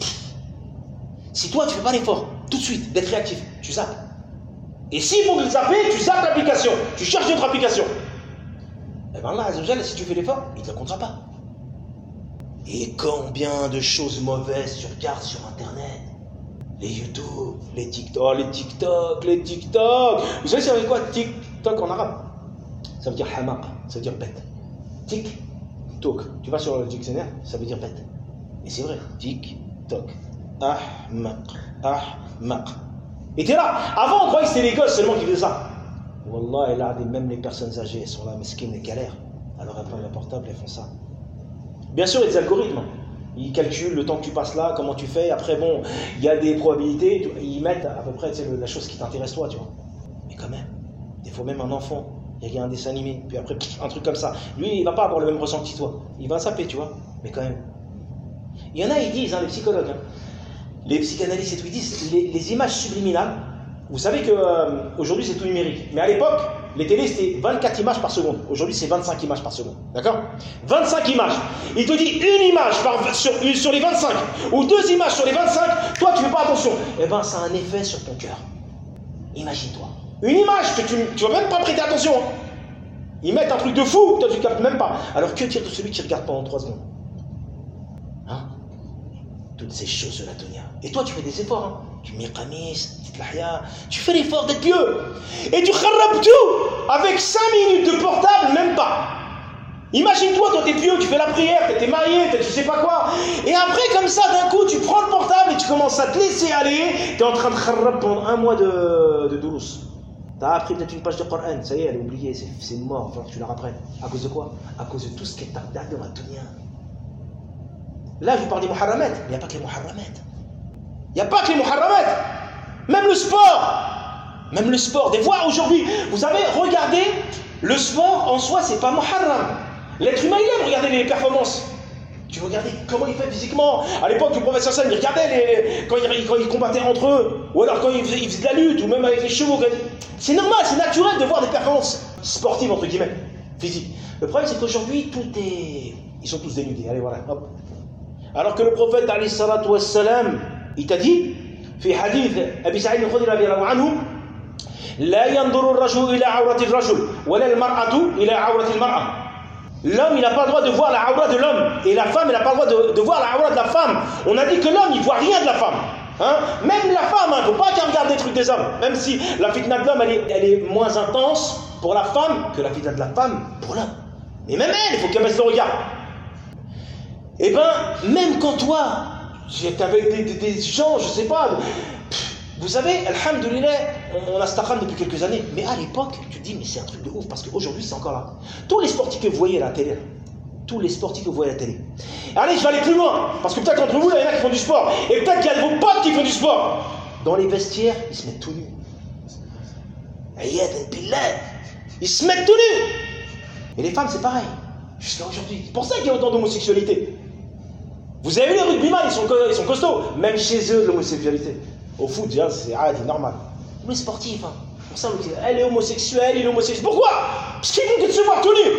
Speaker 2: Si toi, tu fais pas l'effort, tout de suite, d'être réactif, tu zappes. Et s'il faut le zapper, tu zappes l'application. Tu cherches d'autres applications. Eh bien là, si tu fais l'effort, il ne te le comptera pas. Et combien de choses mauvaises tu regardes sur Internet? Les YouTube, les TikTok, les TikTok, les TikTok. Vous savez, ça veut dire quoi TikTok en arabe? Ça veut dire hamaq, ça veut dire bête. TikTok. Tu vas sur le dictionnaire, ça veut dire bête. Et c'est vrai, TikTok. Ahmaq, ahmaq. Et t'es là. Avant, on croyait que c'était les gosses seulement qui faisaient ça. Wallah, et là, même les personnes âgées, elles sont là, mesquines, elles galèrent. Alors elles prennent le portable, elles font ça. Bien sûr, il y a des algorithmes. Ils calculent le temps que tu passes là, comment tu fais. Après, bon, il y a des probabilités. Ils mettent à peu près la chose qui t'intéresse toi, tu vois. Mais quand même, des fois même un enfant, il regarde un dessin animé, puis après, un truc comme ça. Lui, il va pas avoir le même ressenti que toi. Il va saper, tu vois. Mais quand même. Il y en a, ils disent, hein, les psychologues, hein, les psychanalystes et tout, ils disent, les, les images subliminales, vous savez qu'aujourd'hui, euh, c'est tout numérique. Mais à l'époque, les télés, c'était vingt-quatre images par seconde. Aujourd'hui, c'est vingt-cinq images par seconde. D'accord? vingt-cinq images. Il te dit une image par, sur, sur les vingt-cinq, ou deux images sur les vingt-cinq, toi, tu ne fais pas attention. Eh bien, ça a un effet sur ton cœur. Imagine-toi. Une image que tu ne vas même pas prêter attention. Hein. Ils mettent un truc de fou, toi, tu ne captes même pas. Alors, que dire de celui qui regarde pendant trois secondes? Hein? Toutes ces choses-là, Tonia. Et toi, tu fais des efforts. Hein. Tu mets qamis, tu fais l'effort d'être pieux. Et tu kharrab tout avec cinq minutes de portable, même pas. Imagine-toi, toi, t'es pieux, tu fais la prière, t'es marié, t'es je sais pas quoi. Et après, comme ça, d'un coup, tu prends le portable et tu commences à te laisser aller. T'es en train de kharrab pendant un mois de, de douce. T'as appris peut-être une page de Coran, ça y est, elle est oubliée, c'est mort, il faut que tu la reprennes. À cause de quoi? À cause de tout ce qui est tardé dans la dunya. Là, je vous parle des muharramat, il n'y a pas que les muharramat. Il n'y a pas que les muharramat. Même le sport. Même le sport. Des fois, aujourd'hui, vous avez regardé, le sport en soi, c'est pas muharram. L'être humain, il aime regarder les performances. Tu regardais comment il fait physiquement. À l'époque du prophète sallallahu alayhi wa sallam, il regardait les, quand, ils, quand ils combattaient entre eux. Ou alors quand ils faisaient, ils faisaient de la lutte, ou même avec les chevaux. C'est normal, c'est naturel de voir des performances sportives, entre guillemets, physiques. Le problème, c'est qu'aujourd'hui, tout est... Ils sont tous dénudés. Allez, voilà, hop. Alors que le prophète, alayhi salatu wa salam, il t'a dit, في حديث أبي سعيد الخدري رضي الله عنه لا ينظر الرجل إلى عورة الرجل ولا المرأة إلى عورة المرأة. L'homme, il n'a pas le droit de voir la aura de l'homme. Et la femme, elle n'a pas le droit de, de voir la aura de la femme. On a dit que l'homme, il ne voit rien de la femme. Hein? Même la femme, il hein, ne faut pas qu'elle regarde les trucs des hommes. Même si la fitna de l'homme, elle est, elle est moins intense pour la femme que la fitna de la femme pour l'homme. Mais même elle, il faut qu'elle baisse le regard. Et bien, même quand toi, tu avec des, des, des gens, je ne sais pas, vous savez, alhamdoulilah, on, on a Stakhan depuis quelques années. Mais à l'époque, tu te dis, mais c'est un truc de ouf, parce qu'aujourd'hui, c'est encore là. Tous les sportifs que vous voyez à la télé, tous les sportifs que vous voyez à la télé. Allez, je vais aller plus loin, parce que peut-être entre vous, là, il y en a qui font du sport. Et peut-être qu'il y a vos potes qui font du sport. Dans les vestiaires, ils se mettent tout nus. Ils se mettent tout nus. Et les femmes, c'est pareil. Jusqu'à aujourd'hui. C'est pour ça qu'il y a autant d'homosexualité. Vous avez vu les rugbyman, ils sont, ils sont costauds. Même chez eux, l'homosexualité. Au foot, déjà, c'est ah, normal. Mais sportif, hein. Pour ça, elle est homosexuelle, il est homosexuel. Pourquoi? Parce qu'ils vont se voir tout nus.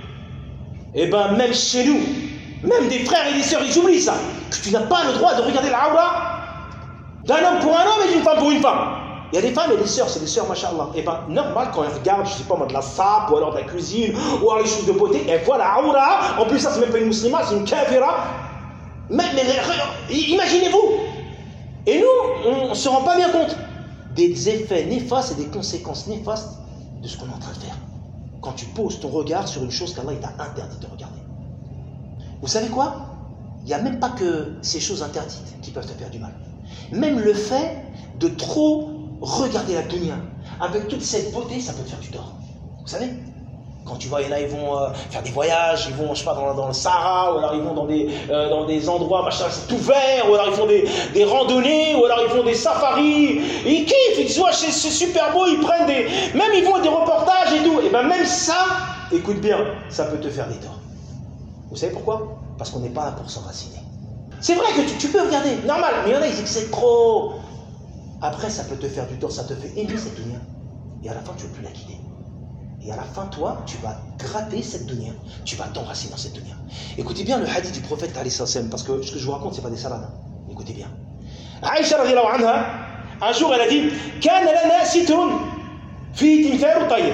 Speaker 2: Eh bien, même chez nous, même des frères et des sœurs, ils oublient ça. Que tu n'as pas le droit de regarder la aura d'un homme pour un homme et d'une femme pour une femme. Il y a des femmes et des sœurs, c'est des sœurs, machallah. Et bien, normal, quand elles regardent, je sais pas moi, de la sape, ou alors de la cuisine, ou alors les choses de beauté, elles voient la aura. En plus, ça, c'est même pas une musulmane, c'est une kafira. Mais, mais imaginez-vous. Et nous, on ne se rend pas bien compte des effets néfastes et des conséquences néfastes de ce qu'on est en train de faire. Quand tu poses ton regard sur une chose qu'Allah t'a interdit de regarder. Vous savez quoi? Il n'y a même pas que ces choses interdites qui peuvent te faire du mal. Même le fait de trop regarder la dunya, avec toute cette beauté, ça peut te faire du tort. Vous savez? Quand tu vois, il y en a, ils vont euh, faire des voyages, ils vont, je sais pas, dans, dans le Sahara, ou alors ils vont dans des, euh, dans des endroits, machin, c'est ouvert, ou alors ils font des, des randonnées, ou alors ils font des safaris, et ils kiffent, ils disent, ouais, c'est, c'est super beau, ils prennent des... Même ils font des reportages et tout. Et bien même ça, écoute bien, ça peut te faire des torts. Vous savez pourquoi? Parce qu'on n'est pas là pour s'enraciner. C'est vrai que tu, tu peux regarder, normal, mais il y en a, ils excèdent trop. Après, ça peut te faire du tort, ça te fait aimer cette dunya. Et à la fin, tu ne veux plus la quitter. Et à la fin, toi, tu vas gratter cette dunya. Tu vas t'enraciner dans cette dunya. Écoutez bien le hadith du prophète, parce que ce que je vous raconte, ce n'est pas des salades. Écoutez bien. Aïcha, radiallahu anha, un jour, elle a dit كان لنا ستر فيه تمثال طيب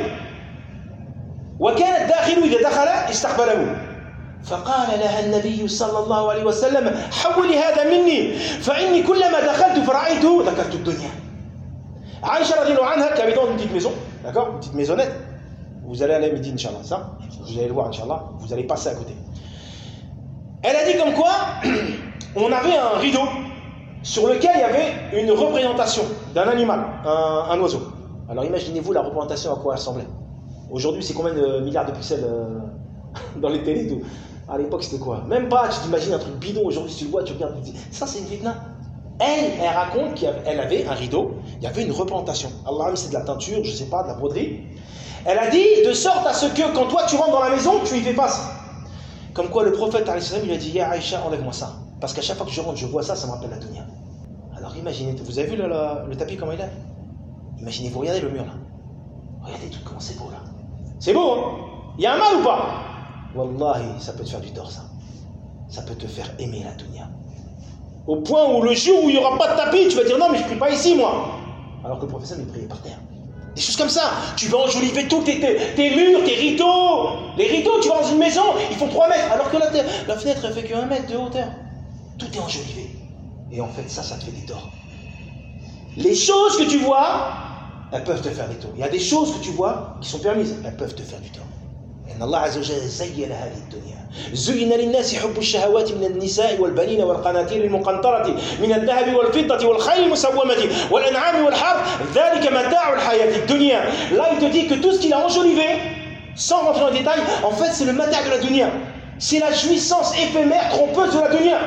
Speaker 2: وكان الداخل إذا دخل استقبله فقال لها النبي صلى الله عليه وسلم حولي هذا مني فإني كلما دخلت فرأيته ذكرت الدنيا. Aïcha radiallahu anha, qui habite dans une petite maison, d'accord, une petite maisonnette. Vous allez aller à Médine, Inch'Allah, ça, vous allez le voir, Inch'Allah, vous allez passer à côté. Elle a dit comme quoi, on avait un rideau sur lequel il y avait une représentation d'un animal, un, un oiseau. Alors imaginez-vous la représentation à quoi elle ressemblait. Aujourd'hui, c'est combien de milliards de pixels euh, dans les télés et tout. À l'époque, c'était quoi? Même pas, tu t'imagines un truc bidon, aujourd'hui, si tu le vois, tu regardes, tu te dis, ça c'est une fitna. Elle, elle raconte qu'elle avait un rideau, il y avait une représentation. Allah, c'est de la teinture, je sais pas, de la broderie. Elle a dit, de sorte à ce que quand toi tu rentres dans la maison, tu y fais face. Comme quoi le prophète, il a dit, Ya Aïcha, enlève-moi ça. Parce qu'à chaque fois que je rentre, je vois ça, ça me rappelle la dunya. Alors imaginez, vous avez vu le, le, le tapis comment il est? Imaginez, vous regardez le mur là. Regardez tout comment c'est beau là. C'est beau, hein? Il y a un mal ou pas? Wallahi, ça peut te faire du tort ça. Ça peut te faire aimer la dunya. Au point où le jour où il n'y aura pas de tapis, tu vas dire non mais je ne prie pas ici moi. Alors que le professeur il priait par terre. Des choses comme ça. Tu vas enjoliver tous tes, tes, tes murs, tes rideaux. Les rideaux, tu vas dans une maison, ils font trois mètres. Alors que la, la fenêtre elle fait que un mètre de hauteur. Tout est enjolivé. Et en fait ça, ça te fait des torts. Les choses que tu vois, elles peuvent te faire des torts. Il y a des choses que tu vois qui sont permises, elles peuvent te faire du tort. إن الله عز وجل زين هذه الدنيا زين للناس حب الشهوات من النساء والبنين والقناطير المقنطرة من الذهب والفضة والخيل المسومة والأنعام والحرث ذلك متاع الحياة الدنيا. Là il te dit que tout ce qu'il a enjolivé, sans rentrer dans les détails, en fait c'est le mata' de la dunya. C'est la jouissance éphémère, trompeuse de la dunya.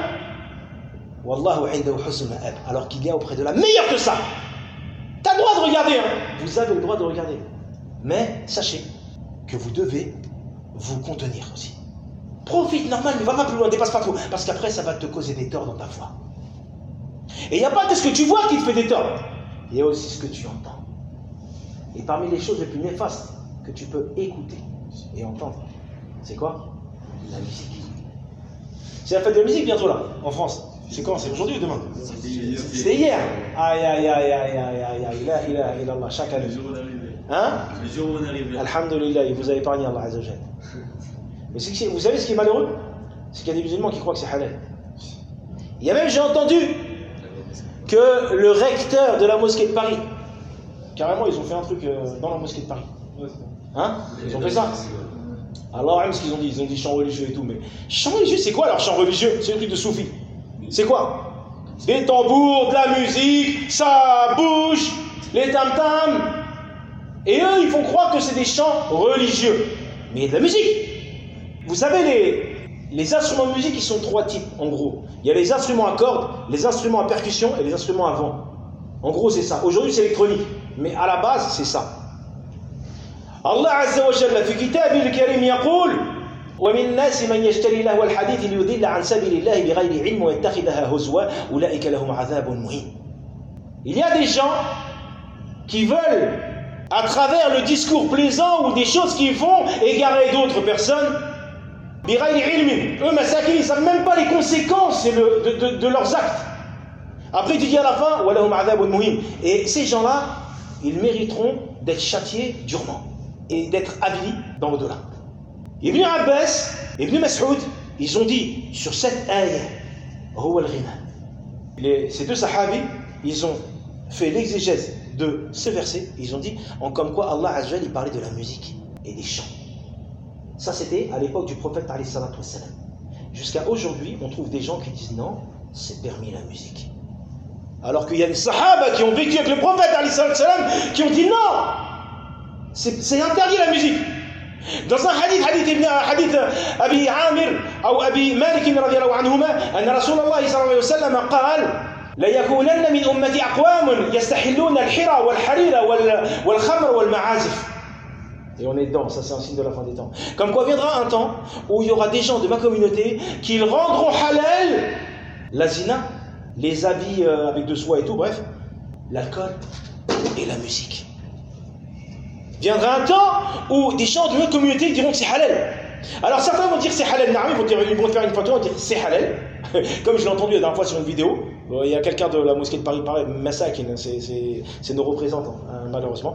Speaker 2: Wallahu indahu husnul ma'ab. Alors qu'il y a auprès de la meilleure que ça. T'as le droit de regarder, hein. Vous avez le droit de regarder. Mais sachez que vous devez vous contenir aussi. Profite normal, mais va pas plus loin, dépasse pas trop, parce qu'après ça va te causer des torts dans ta foi. Et il n'y a pas que ce que tu vois qui te fait des torts, il y a aussi ce que tu entends. Et parmi les choses les plus néfastes que tu peux écouter et entendre, c'est quoi? La musique. C'est la fête de la musique bientôt là, en France. C'est quand? C'est aujourd'hui ou demain? C'était hier. Aïe aïe aïe aïe aïe aïe aïe ilaha ilaha illallah, chaque année. Hein?
Speaker 3: Le jour où on arrive.
Speaker 2: Alhamdulillah, il vous a épargné Allah Azza wa Jalla. Mais c'est que, vous savez ce qui est malheureux? C'est qu'il y a des musulmans qui croient que c'est halal. Il y a même, j'ai entendu, que le recteur de la mosquée de Paris, carrément, ils ont fait un truc dans la mosquée de Paris. Hein? Ils ont fait ça. Alors, même ce qu'ils ont dit, ils ont dit chant religieux et tout, mais chant religieux, c'est quoi alors chant religieux? C'est le truc de soufi. C'est quoi? Des tambours, de la musique, ça bouge, les tam-tams. Et eux, ils font croire que c'est des chants religieux. Mais il y a de la musique. Vous savez, les, les instruments de musique, ils sont trois types, en gros. Il y a les instruments à cordes, les instruments à percussion et les instruments à vent. En gros, c'est ça. Aujourd'hui, c'est électronique. Mais à la base, c'est ça. Allah Azza wa Jalla, في كتابه الكريم يقول ومن الناس من يشتري لهو الحديث ليضل عن سبيل الله بغير علم ويتخذها هزوا أولئك لهم عذاب مهين. Il y a des gens qui veulent, à travers le discours plaisant ou des choses qu'ils font, égarer d'autres personnes. بغير علم. Eux, masakin, ils ne savent même pas les conséquences de, de, de, de leurs actes. Après, tu dis à la fin, وَلَهُمْ عَذَابٌ مُهِينٌ. Et ces gens-là, ils mériteront d'être châtiés durement et d'être avilis dans l'au-delà. Ibn Abbas, Ibn Mas'ud, ils ont dit sur cette ayah, huwa al-ghina. Ces deux sahabis, ils ont fait l'exégèse de ce verset, ils ont dit en comme quoi Allah Azza wa Jalla, il parlait de la musique et des chants. Ça, c'était à l'époque du prophète alayhi salatu wassalam. Jusqu'à aujourd'hui, on trouve des gens qui disent non, c'est permis la musique. Alors qu'il y a des sahaba qui ont vécu avec le prophète alayhi salatu wassalam qui ont dit non, c'est interdit la musique. Dans un hadith, hadith ibn hadith Abi Amir ou Abi Malik radiyallahu anhuma, anna Rasulullah sallallahu alayhi wa sallam قال لا يكونن من أمتي أقوام يستحلون الحرى والحرير والخمر والمعازف. Et on est dedans, ça c'est un signe de la fin des temps. Comme quoi viendra un temps où il y aura des gens de ma communauté qui rendront halal la zina, les habits avec de soie et tout, bref, l'alcool et la musique. Viendra un temps où des gens de notre communauté diront que c'est halal. Alors certains vont dire que c'est halal, ils vont, dire, ils vont faire une photo, ils vont dire que c'est halal. Comme je l'ai entendu la dernière fois sur une vidéo, il y a quelqu'un de la mosquée de Paris, pareil, Massakin, c'est nos représentants, hein, malheureusement.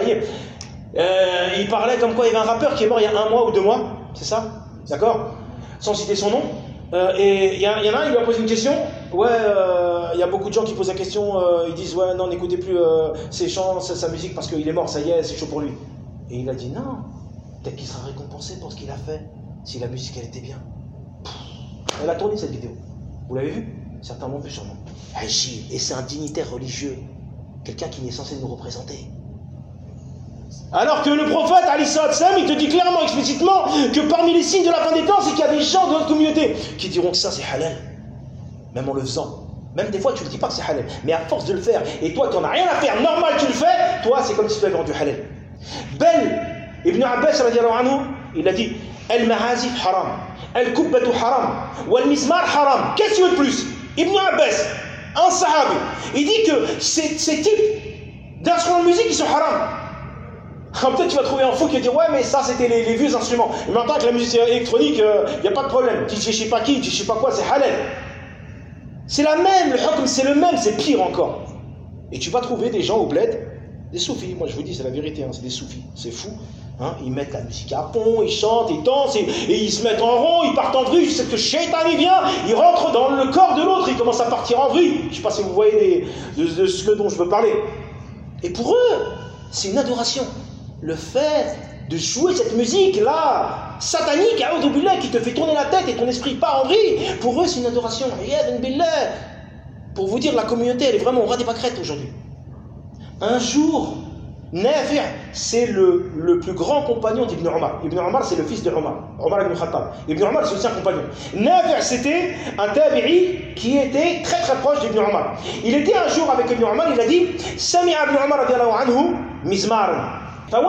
Speaker 2: Euh, il parlait comme quoi il y avait un rappeur qui est mort il y a un mois ou deux mois, c'est ça? D'accord? Sans citer son nom. Euh, et il y, y en a un, il lui a posé une question. Ouais, euh, il y a beaucoup de gens qui posent la question, euh, ils disent ouais, non, n'écoutez plus euh, ses chants, sa, sa musique parce qu'il est mort, ça y est, c'est chaud pour lui. Et il a dit non, peut-être qu'il sera récompensé pour ce qu'il a fait, si la musique elle était bien. Elle a tourné cette vidéo. Vous l'avez vu? Certains l'ont vu sûrement. Et c'est un dignitaire religieux, quelqu'un qui est censé nous représenter. Alors que le prophète, alayhi salatu wassalam, il te dit clairement, explicitement, que parmi les signes de la fin des temps, c'est qu'il y a des gens de notre communauté qui diront que ça c'est halal, même en le faisant. Même des fois tu ne dis pas que c'est halal, mais à force de le faire, et toi tu n'en as rien à faire, normal tu le fais, toi c'est comme si tu avais rendu halal. Bel, Ibn Abbas radiyallahu anhu, il a dit, al-ma'azif haram, al-kubbatu haram, wal-mizmar haram. Qu'est-ce qu'il veut de plus? Ibn Abbas, un sahabi, il dit que ces, ces types d'instruments de musique, ils sont haram. Peut-être tu vas trouver un fou qui va dire ouais mais ça c'était les, les vieux instruments. Et maintenant avec la musique électronique, il euh, n'y a pas de problème. Tu dis je sais pas qui, tu dis je sais pas quoi, c'est halal. C'est la même, le hukm c'est le même, c'est pire encore. Et tu vas trouver des gens au bled, des soufis, moi je vous dis c'est la vérité, hein, c'est des soufis, c'est fou. Hein, ils mettent la musique à fond, ils chantent, ils dansent, et, et ils se mettent en rond, ils partent en vrille, jusqu'à ce que Shaitan il vient, il rentre dans le corps de l'autre, il commence à partir en vrille. Je ne sais pas si vous voyez des, de, de ce dont je veux parler. Et pour eux, c'est une adoration. Le fait de jouer cette musique-là, satanique, qui te fait tourner la tête et ton esprit part en vrille, pour eux c'est une adoration. Pour vous dire, la communauté, elle est vraiment au ras des pâquerettes aujourd'hui. Un jour, Nafi', c'est le, le plus grand compagnon d'Ibn Omar. Ibn Omar, c'est le fils de Omar, Omar ibn Khattab. Ibn Omar, c'est aussi un compagnon. Nafi', c'était un tabi'i qui était très très proche d'Ibn Omar. Il était un jour avec Ibn Omar, il a dit Sami'a Ibn Omar radiallahu anhu mizmaran.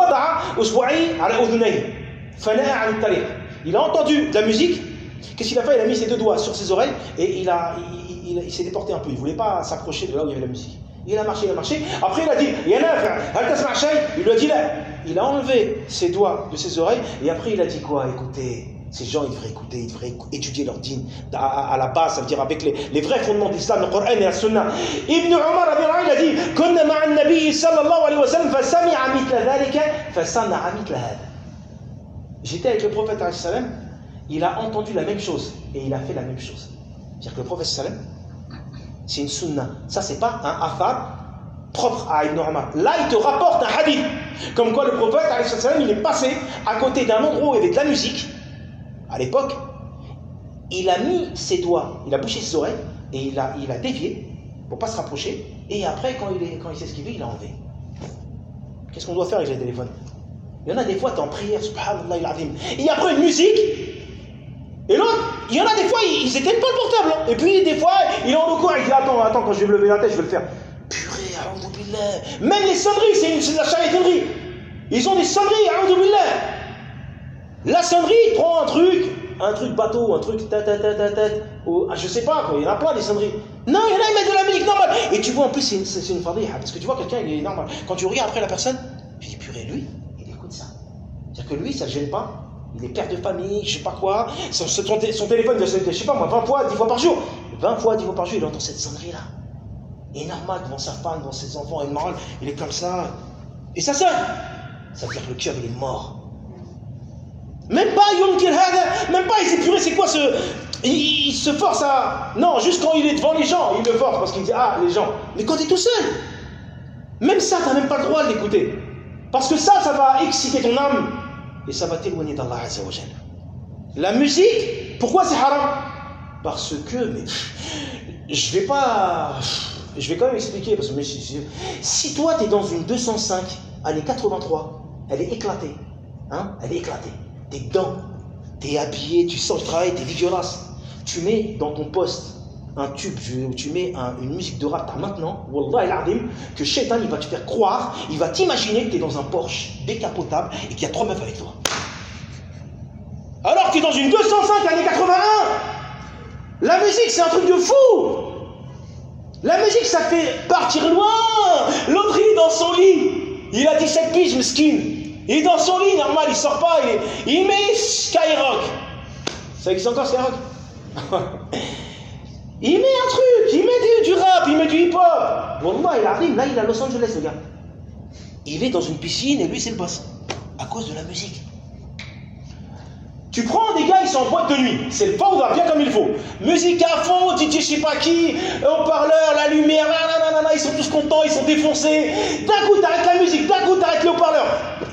Speaker 2: Il a entendu de la musique. Qu'est-ce qu'il a fait? Il a mis ses deux doigts sur ses oreilles et il, a, il, il, il s'est déporté un peu. Il ne voulait pas s'approcher de là où il y avait la musique. Il a marché, il a marché. Après il a dit il lui a dit là. Il a enlevé ses doigts de ses oreilles et après il a dit quoi? Écoutez, ces gens ils devraient écouter, ils devraient étudier leur dîn à, à, à la base, ça veut dire avec les, les vrais fondements de l'islam, le Coran et la Sunna. Ibn Omar il a dit Kunna ma'an nabi sallallahu alayhi wa sallam fasami'a mithla dhalika fasana'a mithla hada. J'étais avec le prophète alayhi salam il a entendu la même chose et il a fait la même chose. C'est-à-dire que le prophète sallam, c'est une sunna. Ça, c'est pas un athar propre à Ibn Umar. Là, il te rapporte un hadith. Comme quoi le prophète, sallam, il est passé à côté d'un endroit où il y avait de la musique. À l'époque, il a mis ses doigts, il a bouché ses oreilles et il a, il a dévié pour pas se rapprocher. Et après, quand il, est, quand il s'est esquivé, il a enlevé. Qu'est-ce qu'on doit faire avec les téléphones? Il y en a des fois, tu es en prière, subhanallah il-azim. Et il y a après une musique. Et l'autre, il y en a des fois, ils n'éteignent pas le portable. Hein. Et puis, des fois, il est en recours, il dit attends, attends, quand je vais me lever la tête, je vais le faire. Purée, a'oudou billah. Même les sonneries, c'est, c'est de la charlatanerie. Ils ont des sonneries, a'oudou billah. La sonnerie, prend un truc, un truc bateau, un truc ta ta ta ta ta. Ou, je sais pas, quoi, il y en a plein des sonneries. Non, il y en a, ils mettent de la musique normale. Et tu vois, en plus, c'est une, c'est une fadiha. Parce que tu vois, quelqu'un, il est normal. Quand tu regardes après la personne, tu dis purée, lui, il écoute ça. C'est-à-dire que lui, ça ne le gêne pas. Il est père de famille, je sais pas quoi. Son, son, son téléphone, il doit sonner, je sais pas moi, vingt fois, dix fois par jour. vingt fois, dix fois par jour, il entend cette sonnerie-là. Il est normal devant sa femme, devant ses enfants, il est normal, il est comme ça. Et ça sonne. Ça veut dire que le cœur, il est mort. Même pas, Yomkir Hada, même pas, il s'est puré, c'est quoi ce. Il, il se force à. Non, juste quand il est devant les gens, il le force parce qu'il dit ah, les gens. Mais quand tu es tout seul, même ça, tu n'as même pas le droit de l'écouter. Parce que ça, ça va exciter ton âme. Et ça va t'éloigner d'Allah Azza wa Jalla. La musique, pourquoi c'est haram? Parce que, mais je vais pas, je vais quand même expliquer parce que mais, si, si toi tu es dans une deux cent cinq, année quatre-vingt-trois, elle est éclatée, hein, elle est éclatée. T'es dedans, t'es habillé, tu sors du travail, t'es dégueulasse. Tu mets dans ton poste un tube où tu mets un, une musique de rap maintenant, Wallah el-Adim, que Shaitan il va te faire croire, il va t'imaginer que tu es dans un Porsche décapotable et qu'il y a trois meufs avec toi. Alors que tu es dans une deux cent cinq années quatre-vingt-un. La musique c'est un truc de fou. La musique ça fait partir loin. L'autre il est dans son lit, il a dix-sept piges, mesquine. Il est dans son lit, normal, il sort pas, il, est, il met Skyrock. Ça existe encore Skyrock? Il met un truc, il met du, du rap, il met du hip-hop. Wallah, il arrive, là il est à Los Angeles, le gars. Il est dans une piscine et lui c'est le boss. À cause de la musique. Tu prends des gars, ils sont en boîte de nuit. C'est le fawda, bien comme il faut. Musique à fond, D J je sais pas qui, haut-parleur, la lumière, nanana, ils sont tous contents, ils sont défoncés. D'un coup t'arrêtes la musique, d'un coup t'arrêtes le haut-parleur.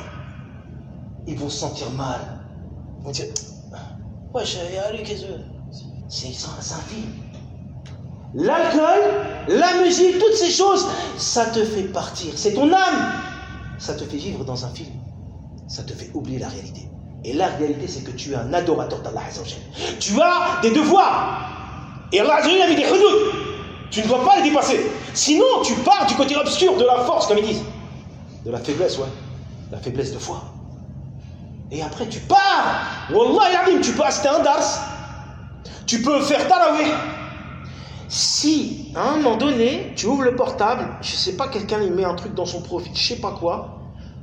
Speaker 2: Ils vont se sentir mal. Ils vont dire, ouais, allez, qu'est-ce que c'est? C'est un film. L'alcool, la musique, toutes ces choses, ça te fait partir. C'est ton âme. Ça te fait vivre dans un film. Ça te fait oublier la réalité. Et la réalité, c'est que tu es un adorateur d'Allah Azza wa Jalla. Tu as des devoirs. Et Allah Azza wa Jalla a mis des hudud. Tu ne dois pas les dépasser. Sinon, tu pars du côté obscur de la force, comme ils disent. De la faiblesse, ouais. La faiblesse de foi. Et après, tu pars. Wallah yadim, tu peux acheter un dars. Tu peux faire tarawih. Si, à un moment donné, tu ouvres le portable, je sais pas, quelqu'un il met un truc dans son profil, je sais pas quoi,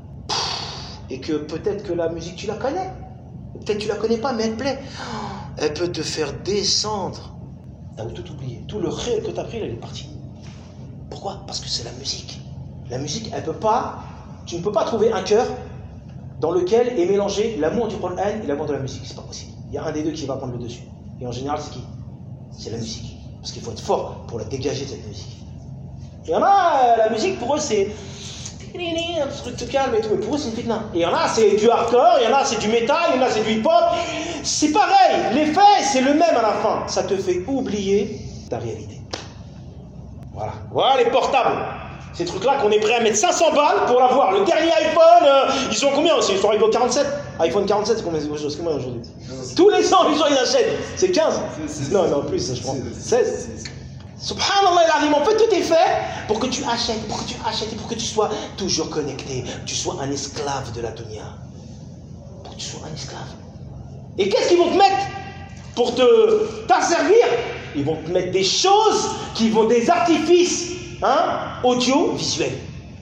Speaker 2: et que peut-être que la musique tu la connais, peut-être tu la connais pas, mais elle te plaît, elle peut te faire descendre. T'as tout oublié, tout le khayr que t'as pris, il est parti. Pourquoi? Parce que c'est la musique. La musique, elle peut pas, tu ne peux pas trouver un cœur dans lequel est mélangé l'amour du Coran et l'amour de la musique, c'est pas possible. Il y a un des deux qui va prendre le dessus. Et en général, c'est qui? C'est la musique. Parce qu'il faut être fort pour la dégager de cette musique. Il y en a, la musique pour eux c'est un truc de calme et tout, mais pour eux c'est une fitna. Et il y en a c'est du hardcore, il y en a c'est du métal, il y en a c'est du hip-hop. C'est pareil, l'effet c'est le même à la fin. Ça te fait oublier ta réalité. Voilà, voilà les portables. Ces trucs-là qu'on est prêt à mettre cinq cents balles pour l'avoir. Le dernier iPhone, euh, ils sont combien? C'est sur iPhone quarante-sept. iPhone quarante-sept, c'est combien, c'est combien aujourd'hui? Tous les ans, les gens ils achètent. C'est quinze. Non, non, plus, je prends. seize. Subhanallah, en fait, tout est fait pour que tu achètes, pour que tu achètes, et pour que tu sois toujours connecté, tu sois un esclave de la dunya. Pour que tu sois un esclave. Et qu'est-ce qu'ils vont te mettre pour te t'asservir? Ils vont te mettre des choses qui vont, des artifices. Hein? Audio, visuel.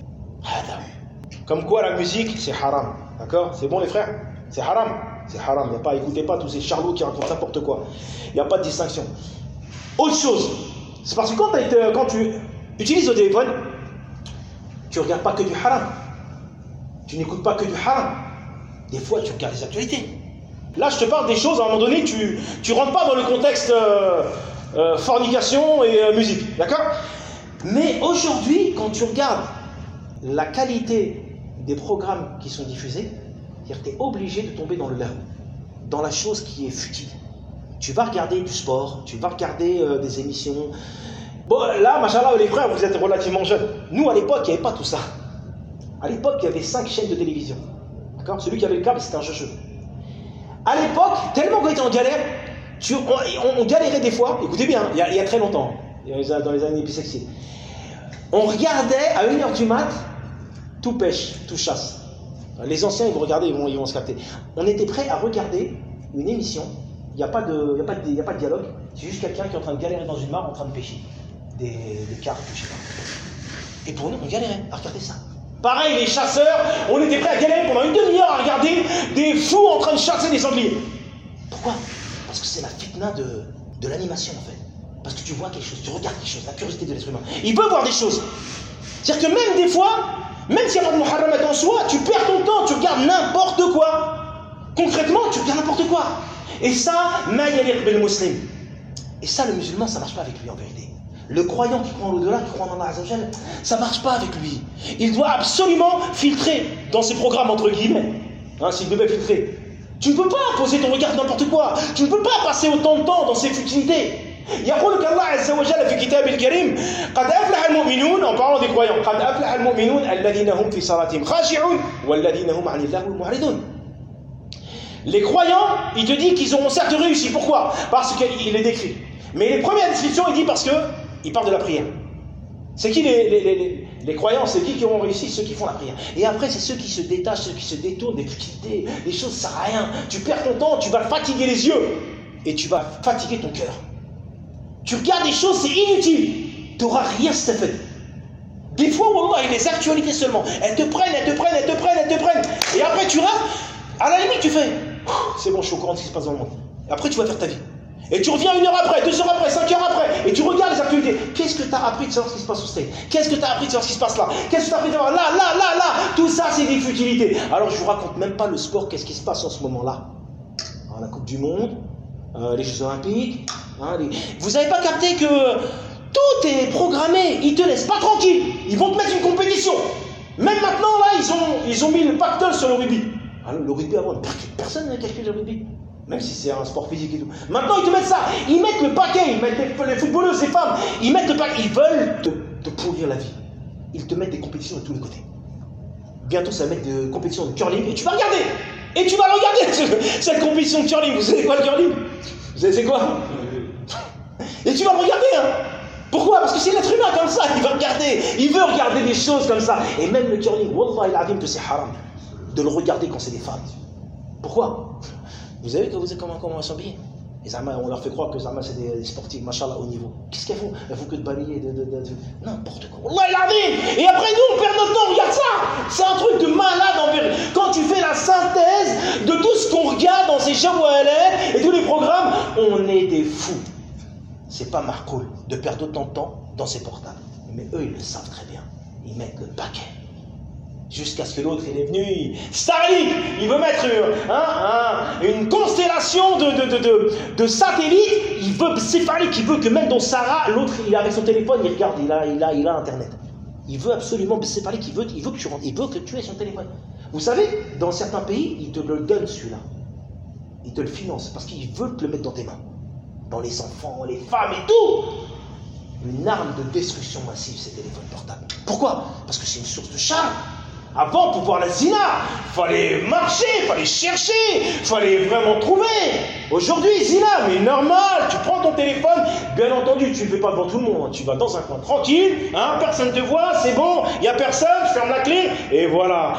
Speaker 2: Comme quoi la musique, c'est haram. D'accord? C'est bon les frères? C'est haram. C'est haram. Il n'y a pas, écoutez pas tous ces charlots qui racontent n'importe quoi. Il n'y a pas de distinction. Autre chose, c'est parce que quand, quand tu utilises le téléphone, tu ne regardes pas que du haram. Tu n'écoutes pas que du haram. Des fois, tu regardes les actualités. Là, je te parle des choses, à un moment donné, tu ne rentres pas dans le contexte euh, euh, fornication et euh, musique. D'accord? Mais aujourd'hui, quand tu regardes la qualité des programmes qui sont diffusés, c'est-à-dire que tu es obligé de tomber dans le lahou, dans la chose qui est futile. Tu vas regarder du sport, tu vas regarder euh, des émissions. Bon, là, machallah, les frères, vous êtes relativement jeunes. Nous, à l'époque, il n'y avait pas tout ça. À l'époque, il y avait cinq chaînes de télévision. D'accord? Celui qui avait le câble, c'était un jeu-jeu. À l'époque, tellement qu'on était en galère, tu, on, on, on galérait des fois, écoutez bien, il y a, il y a très longtemps, dans les années bissextiles. On regardait à une heure du mat, tout pêche, tout chasse. Les anciens, ils vont regarder, ils vont, ils vont se capter. On était prêts à regarder une émission, il n'y a, a, a pas de dialogue, c'est juste quelqu'un qui est en train de galérer dans une mare en train de pêcher. Des, des carpes, je sais pas. Et pour nous, on galérait à regarder ça. Pareil, les chasseurs, on était prêts à galérer pendant une demi-heure à regarder des fous en train de chasser des sangliers. Pourquoi? Parce que c'est la fitna de, de l'animation en fait. Parce que tu vois quelque chose, tu regardes quelque chose, la curiosité de l'être humain. Il peut voir des choses. C'est-à-dire que même des fois, même s'il n'y a pas de muharramat en soi, tu perds ton temps, tu regardes n'importe quoi. Concrètement, tu regardes n'importe quoi. Et ça, ma yaliq bil muslim. Et ça, le musulman, ça ne marche pas avec lui en vérité. Le croyant qui croit en l'au-delà, qui croit en Allah Azzawajal, ça ne marche pas avec lui. Il doit absolument filtrer dans ses programmes, entre guillemets. Hein, s'il devait filtrer. Tu ne peux pas poser ton regard n'importe quoi. Tu ne peux pas passer autant de temps dans ces futilités. يقول الله عز وجل في كتابه الكريم قد أفلح المؤمنون en parlant des croyants قد أفلح المؤمنون الذين هم في صلاتهم خاشعون والذين هم عن اللغو معرضون. Les croyants, il te dit qu'ils auront certes réussi. Pourquoi? Parce qu'il est décrit. Mais les premières descriptions, il dit parce que il parle de la prière. C'est qui les, les, les, les croyants? C'est qui qui auront réussi? Ceux qui font la prière. Et après, c'est ceux qui se détachent, ceux qui se détournent des futilités. Les choses, ça sert à rien. Tu perds ton temps, tu vas fatiguer les yeux. Et tu vas fatiguer ton cœur. Tu regardes des choses, c'est inutile. Tu n'auras rien fait. Des fois, wallah, les actualités seulement. Elles te prennent, elles te prennent, elles te prennent, elles te prennent. Et après, tu restes. À la limite, tu fais. C'est bon, je suis au courant de ce qui se passe dans le monde. Et après, tu vas faire ta vie. Et tu reviens une heure après, deux heures après, cinq heures après, et tu regardes les actualités. Qu'est-ce que tu as appris de savoir ce qui se passe au State? Qu'est-ce que tu as appris de savoir ce qui se passe là? Qu'est-ce que tu as appris de savoir là, là, là, là? Tout ça, c'est des futilités. Alors, je vous raconte même pas le sport, qu'est-ce qui se passe en ce moment-là. La Coupe du Monde, euh, les Jeux Olympiques. Hein, les... Vous n'avez pas capté que tout est programmé. Ils te laissent pas tranquille. Ils vont te mettre une compétition. Même maintenant, là, ils ont, ils ont mis le pactole sur le rugby. Alors, le rugby avant, personne n'a calculé le rugby. Même si c'est un sport physique et tout. Maintenant, ils te mettent ça. Ils mettent le paquet. Ils mettent les, les footballeuses, les femmes. Ils mettent le paquet. Ils veulent te, te pourrir la vie. Ils te mettent des compétitions de tous les côtés. Bientôt, ça va mettre des compétitions de curling. Et tu vas regarder. Et tu vas regarder cette compétition de curling. Vous savez quoi, le curling? Vous savez c'est quoi? Et tu vas le regarder. Hein. Pourquoi? Parce que c'est l'être humain comme ça. Il va regarder. Il veut regarder des choses comme ça. Et même le curling. Wallah, il a dit que c'est haram de le regarder quand c'est des femmes. Pourquoi? Vous savez que vous êtes comment, comment elles sont habillées? Les Zama, on leur fait croire que Zama c'est des, des sportifs, machallah, au niveau. Qu'est-ce qu'elles font? Elles font que de balayer, de, de, de, de... n'importe quoi. Wallah, il a dit. Et après nous, on perd notre temps, regarde ça. C'est un truc de malade en vérité. Quand tu fais la synthèse de tout ce qu'on regarde dans ces Jawalais et tous les programmes, on est des fous. C'est pas marcool de perdre autant de temps dans ces portables. Mais eux, ils le savent très bien. Ils mettent le paquet. Jusqu'à ce que l'autre il est venu, Starlink, il veut mettre hein, hein, une constellation de, de, de, de, de satellites, il veut, c'est Starlink, il veut que même dans Sarah, l'autre il est avec son téléphone, il regarde, il a, il a, il a internet. Il veut absolument, c'est Starlink, il veut, il veut que tu rentres, il veut que tu aies son téléphone. Vous savez, dans certains pays, ils te le donnent celui-là. Ils te le financent parce qu'ils veulent te le mettre dans tes mains. Dans les enfants, les femmes et tout. Une arme de destruction massive, ces téléphones portables. Pourquoi? Parce que c'est une source de charme. Avant, pour voir la zina, il fallait marcher, il fallait chercher, il fallait vraiment trouver. Aujourd'hui, zina, mais normal, tu prends ton téléphone, bien entendu, tu ne le fais pas devant tout le monde, hein. Tu vas dans un coin tranquille, hein, personne ne te voit, c'est bon, il n'y a personne, je ferme la clé, et voilà.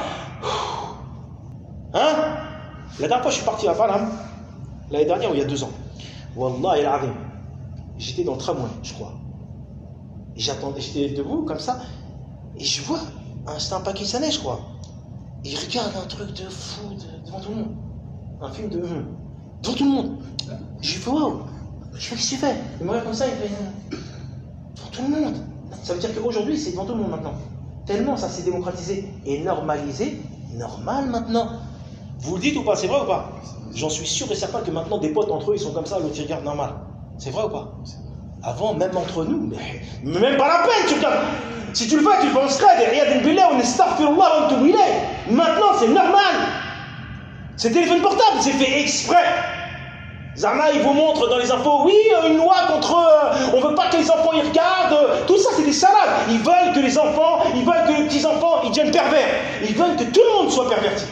Speaker 2: Hein? La dernière fois, je suis parti à Paname, l'année dernière ou il y a deux ans. Wallah el azim, j'étais dans le tramway, je crois. J'attendais, j'étais debout, comme ça, et je vois... C'était un Pakistanais, je crois. Il regarde un truc de fou de, devant tout le monde. Un film de... devant tout le monde. J'ai fait waouh. Je fais qu'est-ce qu'il fait? Il me regarde comme ça, il fait... devant tout le monde. Ça veut dire qu'aujourd'hui, c'est devant tout le monde maintenant. Tellement ça s'est démocratisé et normalisé. Normal maintenant. Vous le dites ou pas? C'est vrai ou pas? J'en suis sûr et certain que maintenant, des potes entre eux, ils sont comme ça, l'autre ils regardent normal. C'est vrai ou pas? Avant, même entre nous, mais, mais même pas la peine, tu regardes. Si tu le fais, tu penserais derrière une billet, on est astaghfirullah, on te brûlait. Maintenant, c'est normal. C'est téléphone portable, c'est fait exprès. Zama, il vous montre dans les infos, oui, une loi contre, euh, on veut pas que les enfants y regardent, euh, tout ça c'est des salades. Ils veulent que les enfants, ils veulent que les petits-enfants, ils deviennent pervers. Ils veulent que tout le monde soit perverti.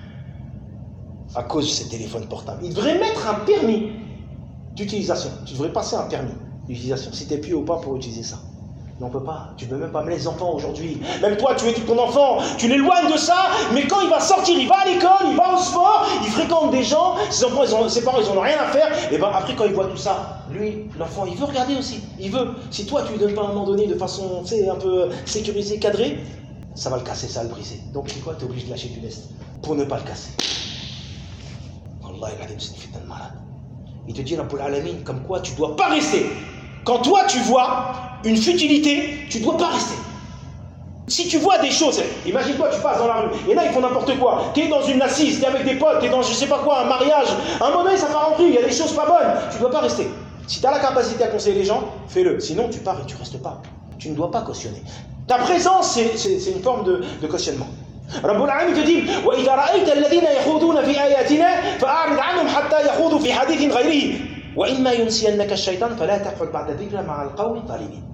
Speaker 2: À cause de ces téléphones portables. Ils devraient mettre un permis d'utilisation. Tu devrais passer un permis d'utilisation, si tu es pieux ou pas pour utiliser ça. Mais on peut pas, tu peux même pas mettre les enfants aujourd'hui. Même toi, tu éduques ton enfant, tu l'éloignes de ça, mais quand il va sortir, il va à l'école, il va au sport, il fréquente des gens, ses enfants, ils ont, ses parents, ils n'ont rien à faire, et ben après quand il voit tout ça, lui, l'enfant, il veut regarder aussi, il veut. Si toi, tu lui donnes pas à un moment donné de façon, tu sais, un peu sécurisée, cadrée, ça va le casser, ça va le briser. Donc c'est quoi, tu es obligé de lâcher du lest pour ne pas le casser. Wallah, c'est une fitna de malade. Il te dit, Rabbul Alamin, comme quoi tu dois pas rester. Quand toi tu vois une futilité, tu ne dois pas rester. Si tu vois des choses, imagine-toi, tu passes dans la rue, et là ils font n'importe quoi. Tu es dans une assise, tu es avec des potes, tu es dans je sais pas quoi, un mariage. À un moment donné, ça part en vrille, il y a des choses pas bonnes. Tu ne dois pas rester. Si tu as la capacité à conseiller les gens, fais-le. Sinon, tu pars et tu restes pas. Tu ne dois pas cautionner. Ta présence, c'est une forme de, de cautionnement. Rabbul Alamin te dit وَإِذَا رَأَيْتَ الَّذِينَ يَخُوضُونَ فِي آيَاتِنَا فَأَعْرِضْ عَنْهُمْ حَتَّى يَخُوضُوا فِي حَدِيثٍ غَيْرِهِ وَإِمَّا يُنْسِيَنَّكَ الشَّيْطَانُ فَلَا تَقْعُدْ بَعْدَ الذِّكْرِ مَعَ الْقَوْمِ الظَّالِمِينَ.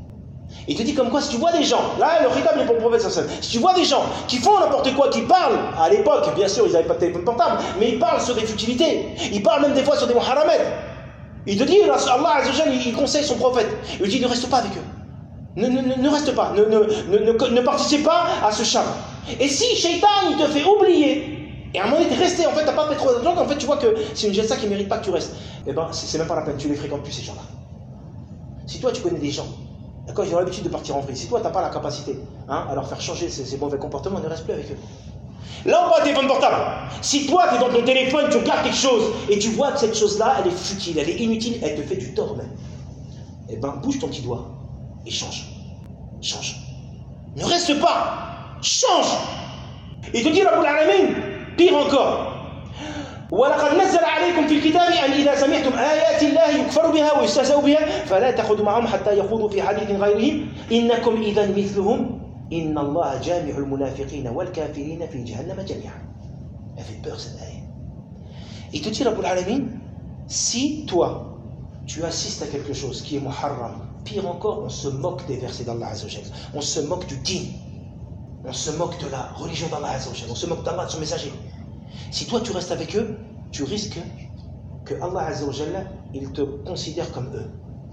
Speaker 2: Il te dit comme quoi, si tu vois des gens, là le khitab est pour le prophète sallallahu alayhi wa sallam, si tu vois des gens qui font n'importe quoi, qui parlent, à l'époque, bien sûr, ils n'avaient pas de téléphone portable, mais ils parlent sur des futilités, ils parlent même des fois sur des muharramat. Il te dit, Allah Azza wa Jalla, il conseille son prophète, il lui dit ne reste pas avec eux. Ne, ne, ne reste pas, ne, ne, ne, ne, ne participe pas à ce charme. Et si Shaitan il te fait oublier, et à un moment donné, tu es resté, en fait, tu n'as pas fait trop d'attention, en fait, tu vois que c'est une jalsa qui ne mérite pas que tu restes, eh bien, c'est même pas la peine, tu les fréquentes plus, ces gens-là. Si toi, tu connais des gens, d'accord, ils ont l'habitude de partir en vrille, si toi, tu n'as pas la capacité hein, à leur faire changer ces, ces mauvais comportements, ne reste plus avec eux. Là, on parle de téléphone portable. Si toi, tu es dans ton téléphone, tu regardes quelque chose, et tu vois que cette chose-là, elle est futile, elle est inutile, elle te fait du tort même, eh bien, bouge ton petit doigt. Et change. Change. Ne reste pas. Change. Et te dit Rabbul Alamin, pire encore. وَلَقَدْ نَزَّلَ عَلَيْكُمْ فِي الْكِتَابِ أَنْ إِذَا سَمِعْتُمْ آيَاتِ اللَّهِ يُكْفَرُ بِهَا وَيُسْتَهْزَأُ بِهَا فَلَا تَأْخُذُوا مَعَهُمْ حَتَّى يَخُوضُوا فِي حَدِيثٍ غَيْرِهِ إِنَّكُمْ إِذًا مِثْلُهُمْ إِنَّ اللَّهَ جَامِعُ الْمُنَافِقِينَ وَالْكَافِرِينَ فِي جَهَنَّمَ جَمِيعًا. Elle fait peur cette ayah. Il te dit Rabbul Alamin, si toi tu assistes à quelque chose qui est muharram, pire encore, on se moque des versets d'Allah Azza wa Jalla. On se moque du din. On se moque de la religion d'Allah Azza wa Jalla. On se moque d'Allah, de son messager. Si toi tu restes avec eux, tu risques que Allah Azza wa Jalla, il te considère comme eux.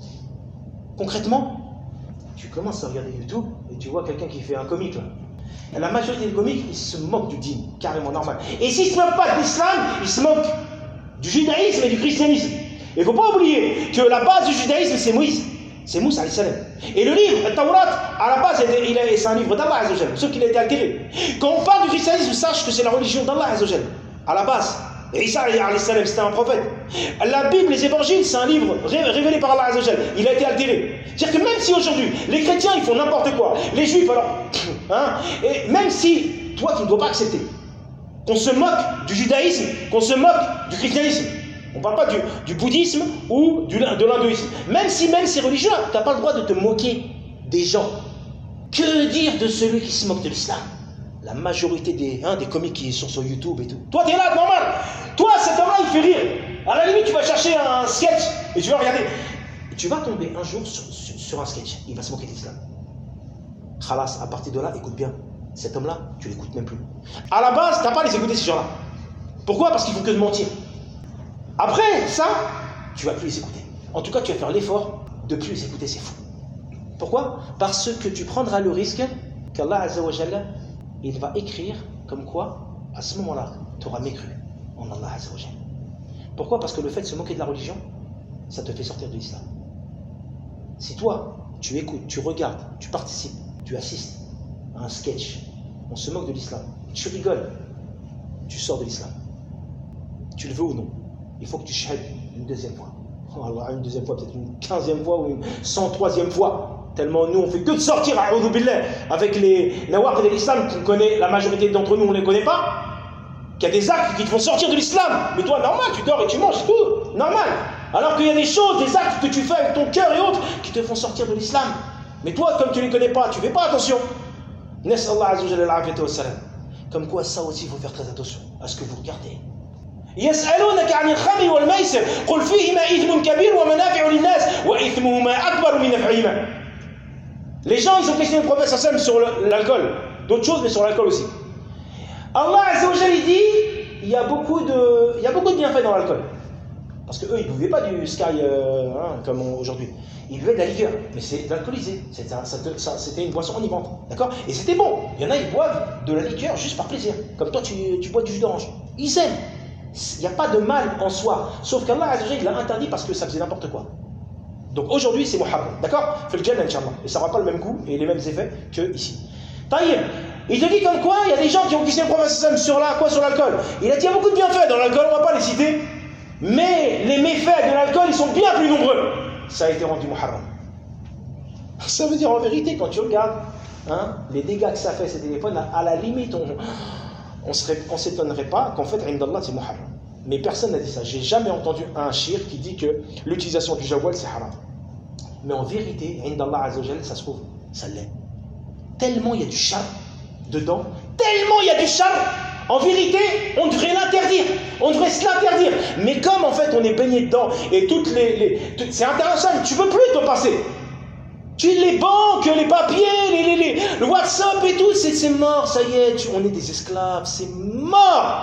Speaker 2: Concrètement, tu commences à regarder YouTube et tu vois quelqu'un qui fait un comique là. Et la majorité des comiques, ils se moquent du din, carrément normal. Et s'ils ne se moquent pas de l'islam, ils se moquent du judaïsme et du christianisme. Il ne faut pas oublier que la base du judaïsme, c'est Moïse. C'est Moussa alayhi salam. Et le livre, le Tawrat, à la base, c'est un livre d'Allah Azza wa Jalla, sauf qu'il a été altéré. Quand on parle du christianisme, sache que c'est la religion d'Allah Azza wa Jalla, à la base. Et Isa alayhi salam, c'était un prophète. La Bible, les évangiles, c'est un livre révélé par Allah Azza wa Jalla. Il a été altéré. C'est-à-dire que même si aujourd'hui, les chrétiens, ils font n'importe quoi, les juifs, alors, hein, et même si toi, tu ne dois pas accepter qu'on se moque du judaïsme, qu'on se moque du christianisme, on ne parle pas du, du bouddhisme ou du, de l'hindouisme. Même si même c'est religieux, tu n'as pas le droit de te moquer des gens. Que dire de celui qui se moque de l'islam? La majorité des, hein, des comiques qui sont sur YouTube et tout. Toi, tu es là, normal. Toi, cet homme-là, il fait rire. À la limite, tu vas chercher un sketch et tu vas regarder. Et tu vas tomber un jour sur, sur, sur un sketch. Il va se moquer de l'islam. Khalas, à partir de là, écoute bien. Cet homme-là, tu l'écoutes même plus. À la base, tu n'as pas les écouter, ces gens-là. Pourquoi? Parce qu'ils font que de mentir. Après ça, tu ne vas plus les écouter. En tout cas, tu vas faire l'effort de plus les écouter, c'est fou. Pourquoi? Parce que tu prendras le risque qu'Allah Azza wa Jalla, il va écrire comme quoi, à ce moment-là, tu auras mécru en Allah Azza wa Jalla. Pourquoi? Parce que le fait de se moquer de la religion, ça te fait sortir de l'islam. Si toi, tu écoutes, tu regardes, tu participes, tu assistes à un sketch, on se moque de l'islam, tu rigoles, tu sors de l'islam. Tu le veux ou non? Il faut que tu shahad une deuxième fois. Oh Allah, une deuxième fois, peut-être une quinzième fois ou une cent troisième fois. Tellement nous, on fait que de sortir a'oudhu billah, avec les nawaqid de l'islam qu'on connaît, la majorité d'entre nous, on ne les connaît pas. qu'il y a des actes qui te font sortir de l'islam. Mais toi, normal, tu dors et tu manges, c'est tout. Normal. Alors qu'il y a des choses, des actes que tu fais avec ton cœur et autres qui te font sortir de l'islam. Mais toi, comme tu ne les connais pas, tu ne fais pas attention. Nas'Allah Azza wa Jalla al-afiyata wa salam. Comme quoi, ça aussi, il faut faire très attention à ce que vous regardez. يسألونك عن الخمر والميسر قل فيهما إثم كبير ومنافع للناس وإثمهما أكبر من نفعهما. Les gens, ils ont questionné le prophète sallam sur l'alcool, d'autres choses, mais sur l'alcool aussi. Allah Azza wa Jalla dit, il y a beaucoup de, il y a beaucoup de bienfaits dans l'alcool. Parce qu'eux, ils ne buvaient pas du Sky euh, hein, comme aujourd'hui. Ils buvaient de la liqueur, mais c'est alcoolisé. C'était une boisson enivrante. D'accord? Et c'était bon. Il y en a, ils boivent de la liqueur juste par plaisir. Comme toi, tu, tu bois du jus d'orange. Ils aiment. Il n'y a pas de mal en soi. Sauf qu'Allah Azza wa Jalla, il l'a interdit parce que ça faisait n'importe quoi. Donc aujourd'hui, c'est muharram. D'accord? Fais le Jannah, Inch'Allah. Et ça n'aura pas le même goût et les mêmes effets que ici. Taïb. Il te dit comme quoi, il y a des gens qui ont questionné le prophète sur la, quoi, sur l'alcool. Il a dit, il y a beaucoup de bienfaits dans l'alcool, on ne va pas les citer. Mais les méfaits de l'alcool, ils sont bien plus nombreux. Ça a été rendu muharram. Ça veut dire en vérité, quand tu regardes hein, les dégâts que ça fait ces téléphones, à, à la limite, on on ne s'étonnerait pas qu'en fait, Indallah, c'est muharram. Mais personne n'a dit ça. J'ai jamais entendu un shir qui dit que l'utilisation du jawwal, c'est haram. Mais en vérité, Indallah Azza wa Jalla, ça se trouve, ça l'est. Tellement il y a du charme dedans, tellement il y a du charme. En vérité, on devrait l'interdire, on devrait se l'interdire. Mais comme en fait on est baigné dedans et toutes les, les tout, c'est international, tu peux plus te passer. Tu les banques, les papiers, les, les, les, le WhatsApp et tout, c'est mort, ça y est, tu, on est des esclaves, c'est mort.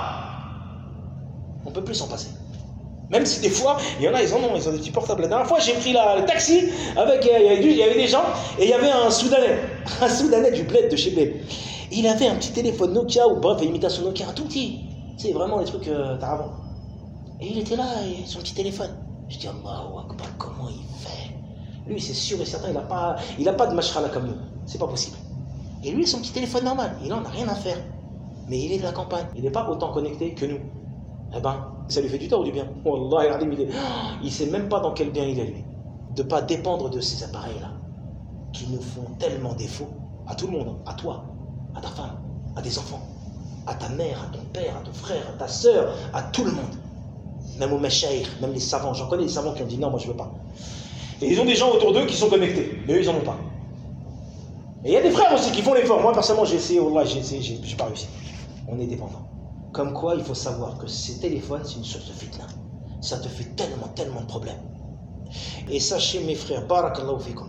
Speaker 2: On peut plus s'en passer. Même si des fois, il y en a, ils en ont, ils ont des petits portables. La dernière fois, j'ai pris la, le taxi avec, il y, avait, il y avait des gens et il y avait un Soudanais, un Soudanais du bled de chez Bled. Il avait un petit téléphone Nokia ou bref, imitation Nokia, un tout petit. C'est vraiment les trucs euh, d'avant. Et il était là, et son petit téléphone. Je dis, Allahu Akbar, comment il fait? Lui, c'est sûr et certain, il n'a pas, il a pas de mashkhala comme nous. C'est pas possible. Et lui, son petit téléphone normal, il n'en a rien à faire. Mais il est de la campagne. Il n'est pas autant connecté que nous. Eh ben, ça lui fait du tort ou du bien? Wallah, il est, il sait même pas dans quel bien il est, lui. De ne pas dépendre de ces appareils-là, qui nous font tellement défaut. À tout le monde, à toi, à ta femme, à des enfants, à ta mère, à ton père, à ton frère, à ta sœur, à tout le monde. Même aux mashaïr, même les savants. J'en connais des savants qui ont dit non, moi je veux pas. Et ils ont des gens autour d'eux qui sont connectés, mais eux ils en ont pas. Et il y a des frères aussi qui font l'effort. Moi personnellement j'ai essayé, wallah, j'ai essayé, j'ai pas réussi. On est dépendant. Comme quoi il faut savoir que ces téléphones c'est une source de fitna. Ça te fait tellement, tellement de problèmes. Et sachez mes frères, barakallahu fikum,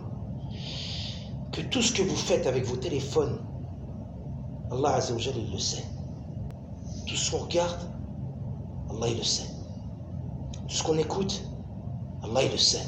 Speaker 2: que tout ce que vous faites avec vos téléphones, Allah Azza wa Jalla il le sait. Tout ce qu'on regarde, Allah il le sait. Tout ce qu'on écoute, Allah il le sait.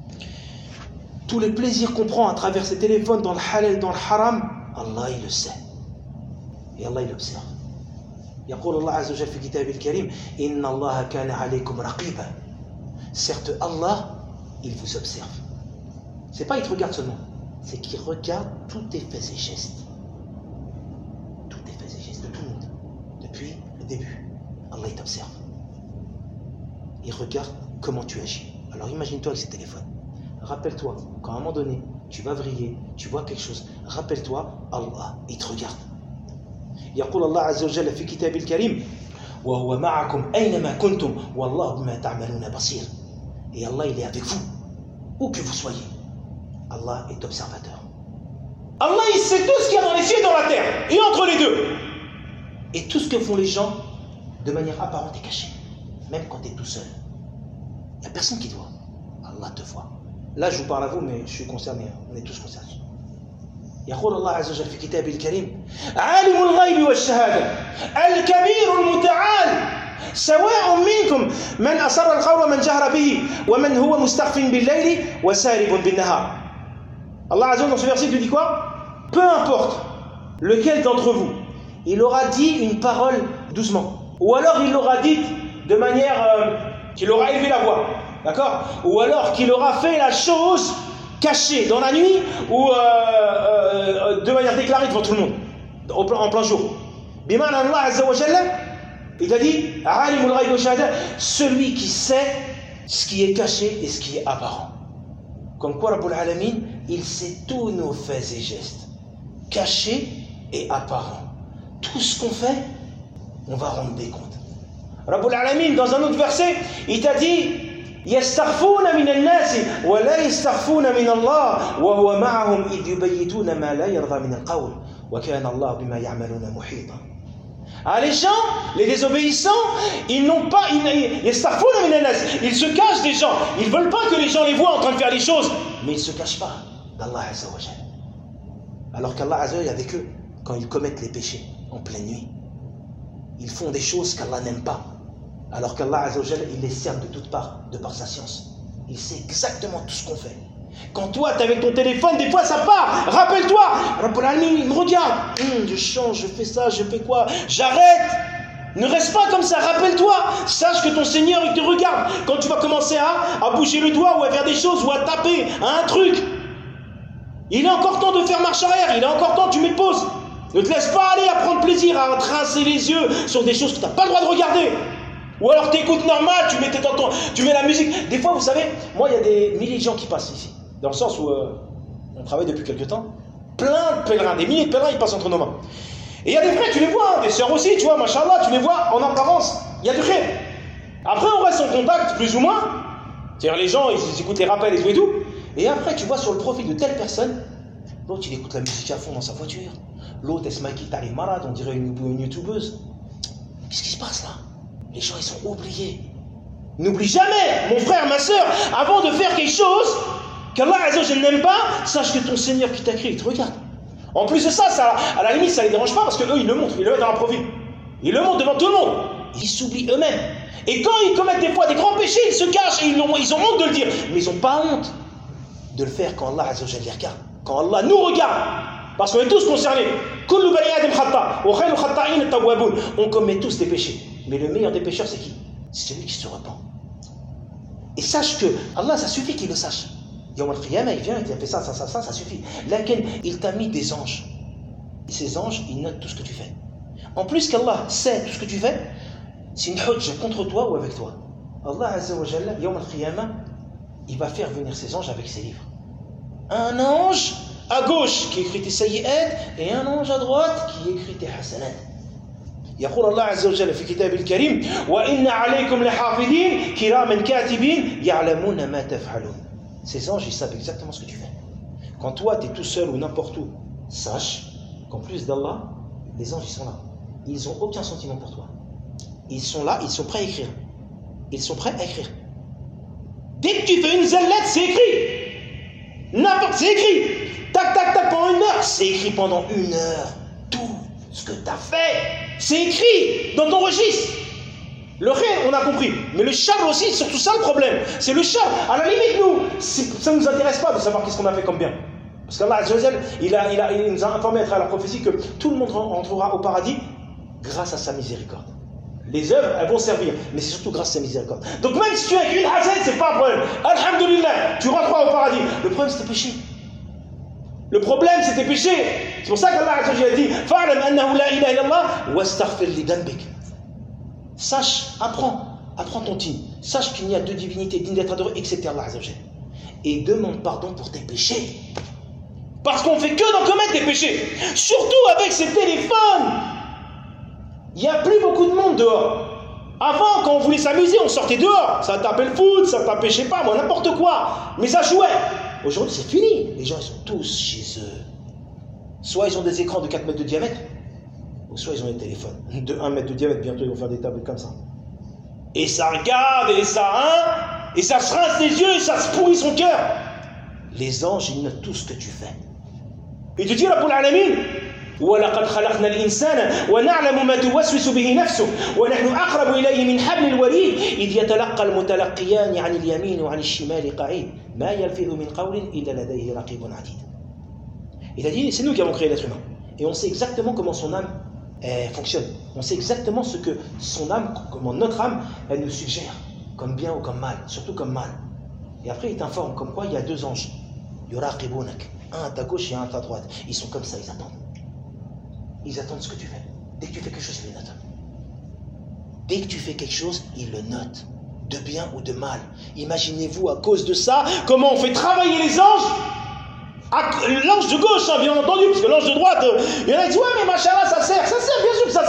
Speaker 2: Tous les plaisirs qu'on prend à travers ces téléphones dans le halal, dans le haram, Allah il le sait. Et Allah il observe. يقول الله عز وجل في كتابه الكريم إن الله كان عليكم رقيبا. Certes Allah, il vous observe. C'est pas il te regarde seulement, c'est qu'il regarde tous tes faits et gestes. Tous tes faits et gestes de tout le monde. Depuis le début, Allah il t'observe. Il regarde comment tu agis. Alors imagine-toi avec ces téléphones. Rappelle-toi, quand à un moment donné, tu vas vriller, tu vois quelque chose, rappelle-toi, Allah, il te regarde. يقول الله عز وجل في كتابه الكريم وهو معكم أينما كنتم والله بما تعملون بصير. Et Allah, il est avec vous, où que vous soyez. Allah est observateur. Allah, il sait tout ce qu'il y a dans les cieux et dans la terre, et entre les deux. Et tout ce que font les gens, de manière apparente et cachée, même quand tu es tout seul. Il n'y a personne qui te voit. Allah te voit. Là, je vous parle à vous, mais je suis concerné. On est tous concernés. يقول الله عز وجل في كتابه الكريم عالم الغيب والشهادة الكبير المتعال سواء منكم من أسر القول ومن جهر به ومن هو مستخف بالليل وسارب بالنهار. Allah Azza wa Jalla dans ce verset te dit quoi? Peu importe lequel d'entre vous, il aura dit une parole doucement, ou alors il l'aura dite de manière euh, qu'il aura élevé la voix, d'accord? Ou alors qu'il aura fait la chose caché dans la nuit ou euh, euh, de manière déclarée devant tout le monde, en plein, en plein jour. Bimana Allah Azza wa Jalla, il a dit Alimul Ghaib wa Shahada, celui qui sait ce qui est caché et ce qui est apparent. Comme quoi Rabbul Alamin, il sait tous nos faits et gestes, cachés et apparents. Tout ce qu'on fait, on va rendre des comptes. Rabbul Alamin, dans un autre verset, il t'a dit يستخفون من الناس ولا يستخفون من الله وهو معهم إذ يبيتون ما لا يرضى من القول وكان الله بما يعملون محيطا. Ah, les gens, les désobéissants, ils n'ont pas, ils, ils se cachent des gens. Ils ne veulent pas que les gens les voient en train de faire les choses, mais ils ne se cachent pas d'Allah Azza wa Jal. Alors qu'Allah Azza wa Jal est avec eux quand ils commettent les péchés en pleine nuit. Ils font des choses qu'Allah n'aime pas. Alors qu'Allah Azza wa Jal, il les sert de toutes parts, de par sa science. Il sait exactement tout ce qu'on fait. Quand toi, tu es avec ton téléphone, des fois ça part. Rappelle-toi, Rabbul Alamin, il me regarde. Hum, je change, je fais ça, je fais quoi? J'arrête. Ne reste pas comme ça, rappelle-toi. Sache que ton Seigneur, il te regarde. Quand tu vas commencer à, à bouger le doigt ou à faire des choses ou à taper à un truc, il est encore temps de faire marche arrière. Il est encore temps, tu mets pause. Ne te laisse pas aller à prendre plaisir, à tracer les yeux sur des choses que tu n'as pas le droit de regarder. Ou alors tu écoutes normal, tu mets, ton, tu mets la musique. Des fois, vous savez, moi, il y a des milliers de gens qui passent ici. Dans le sens où euh, on travaille depuis quelques temps. Plein de pèlerins, des milliers de pèlerins, ils passent entre nos mains. Et il y a des frères, tu les vois, hein, des sœurs aussi, tu vois, machallah, tu les vois en apparence. Il y a du khayr. Après, on reste en contact, plus ou moins. C'est-à-dire, les gens, ils, ils écoutent les rappels et tout et tout. Et après, tu vois sur le profil de telle personne, l'autre, il écoute la musique à fond dans sa voiture. L'autre, elle se maquille, t'as les malades, on dirait une, une youtubeuse. Qu'est-ce qui se passe là? Les gens, ils sont oubliés. N'oublie jamais, mon frère, ma soeur, avant de faire quelque chose qu'Allah Azza wa Jal n'aime pas, sache que ton Seigneur qui t'a créé, il te regarde. En plus de ça, ça, à la limite, ça ne les dérange pas parce qu'eux, ils le montrent, ils le mettent dans un profil. Ils le montrent devant tout le monde. Ils s'oublient eux-mêmes. Et quand ils commettent des fois des grands péchés, ils se cachent et ils ont, ils ont honte de le dire. Mais ils n'ont pas honte de le faire quand Allah Azza wa Jal les regarde. Quand Allah nous regarde. Parce qu'on est tous concernés. On commet tous des péchés. Mais le meilleur des pécheurs, c'est qui? C'est celui qui se repent. Et sache que Allah, ça suffit qu'il le sache. Yawm al-Qiyamah, il vient, il a fait ça, ça, ça, ça, ça suffit. Lakin, il t'a mis des anges. Et ces anges, ils notent tout ce que tu fais. En plus qu'Allah sait tout ce que tu fais, c'est une hujja contre toi ou avec toi. Allah Azza wa Jalla, Yawm al-Qiyamah, il va faire venir ses anges avec ses livres. Un ange à gauche qui écrit tes sayyi'at et un ange à droite qui écrit tes hasanat. يقول الله عز وجل في كتاب الكريم وإن عليكم لحافظين كراما كاتبين يعلمون ما تفعلون. Ces anges, ils savent exactement ce que tu fais. Quand toi, tu es tout seul ou n'importe où, sache qu'en plus d'Allah, les anges, ils sont là. Ils n'ont aucun sentiment pour toi. Ils sont là, ils sont prêts à écrire. Ils sont prêts à écrire. Dès que tu fais une zellette, c'est écrit. N'importe, c'est écrit. Tac, tac, tac, pendant une heure. C'est écrit pendant une heure. Tout ce que tu as fait, c'est écrit dans ton registre. Le khayr, on a compris. Mais le char aussi, c'est surtout ça le problème. C'est le char. À la limite, nous, ça ne nous intéresse pas de savoir qu'est-ce qu'on a fait comme bien. Parce qu'Allah Azza wa Jal, il, a, il, a, il nous a informé à travers la prophétie que tout le monde entrera au paradis grâce à sa miséricorde. Les œuvres, elles vont servir, mais c'est surtout grâce à sa miséricorde. Donc même si tu as une hasanah, c'est pas un problème. Alhamdulillah, tu rentreras au paradis. Le problème, c'est tes péchés. Le problème, c'est tes péchés. C'est pour ça qu'Allah Azza wa Jal a dit Fa'lam annahu la ilaha illallah wastaghfir li dhanbik. Sache, apprends, apprends ton team. Sache qu'il n'y a deux divinités dignes d'être adorées excepté Allah Azza wa Jal. Et demande pardon pour tes péchés. Parce qu'on fait que d'en commettre des péchés. Surtout avec ces téléphones. Il n'y a plus beaucoup de monde dehors. Avant, quand on voulait s'amuser, on sortait dehors. Ça tapait le foot, ça tapait, je sais pas, moi, n'importe quoi. Mais ça jouait. Aujourd'hui, c'est fini. Les gens, ils sont tous chez eux. Soit ils ont des écrans de quatre mètres de diamètre, ou soit ils ont des téléphones de un mètre de diamètre. Bientôt, ils vont faire des tablettes comme ça. Et ça regarde, et ça hein, et ça se rince les yeux, et ça se pourrit son cœur. Les anges, ils notent tout ce que tu fais. Et tu dis, Rabbul Alamin, وَلَقَدْ خَلَقْنَا الْإِنسَانَ وَنَعْلَمُ مَا تُوَسْوِسُ بِهِ نَفْسُهُ وَنَحْنُ أَقْرَبُ إِلَيْهِ مِنْ حَبْلِ الْوَرِيدِ إِذْ يَتَلَقَّى الْمُتَلَقِّيَانِ عَنِ الْيَمِينِ وَعَنِ الشِّمَالِ قَعِيدٌ مَا يَلْفِظُ مِنْ قَوْلٍ إِلَّا لَدَيْهِ رَقِيبٌ عَتِيدٌ. Il a dit, c'est nous qui avons créé l'être humain. Et on sait exactement comment son âme elle fonctionne. On sait exactement ce que son âme, comment notre âme, elle nous suggère, comme bien ou comme mal, surtout comme mal. Et après, il t'informe comme quoi il y a deux anges. Yuraqibunak, un à ta gauche et un à ta droite. Ils sont comme ça, ils attendent. Ils attendent ce que tu fais. Dès que tu fais quelque chose, ils le notent. Dès que tu fais quelque chose, ils le notent. De bien ou de mal. Imaginez-vous à cause de ça, comment on fait travailler les anges. L'ange de gauche, hein, bien entendu, parce que l'ange de droite, euh, il y en a qui disent ouais, mais machallah, ça sert, ça sert, bien sûr que ça sert.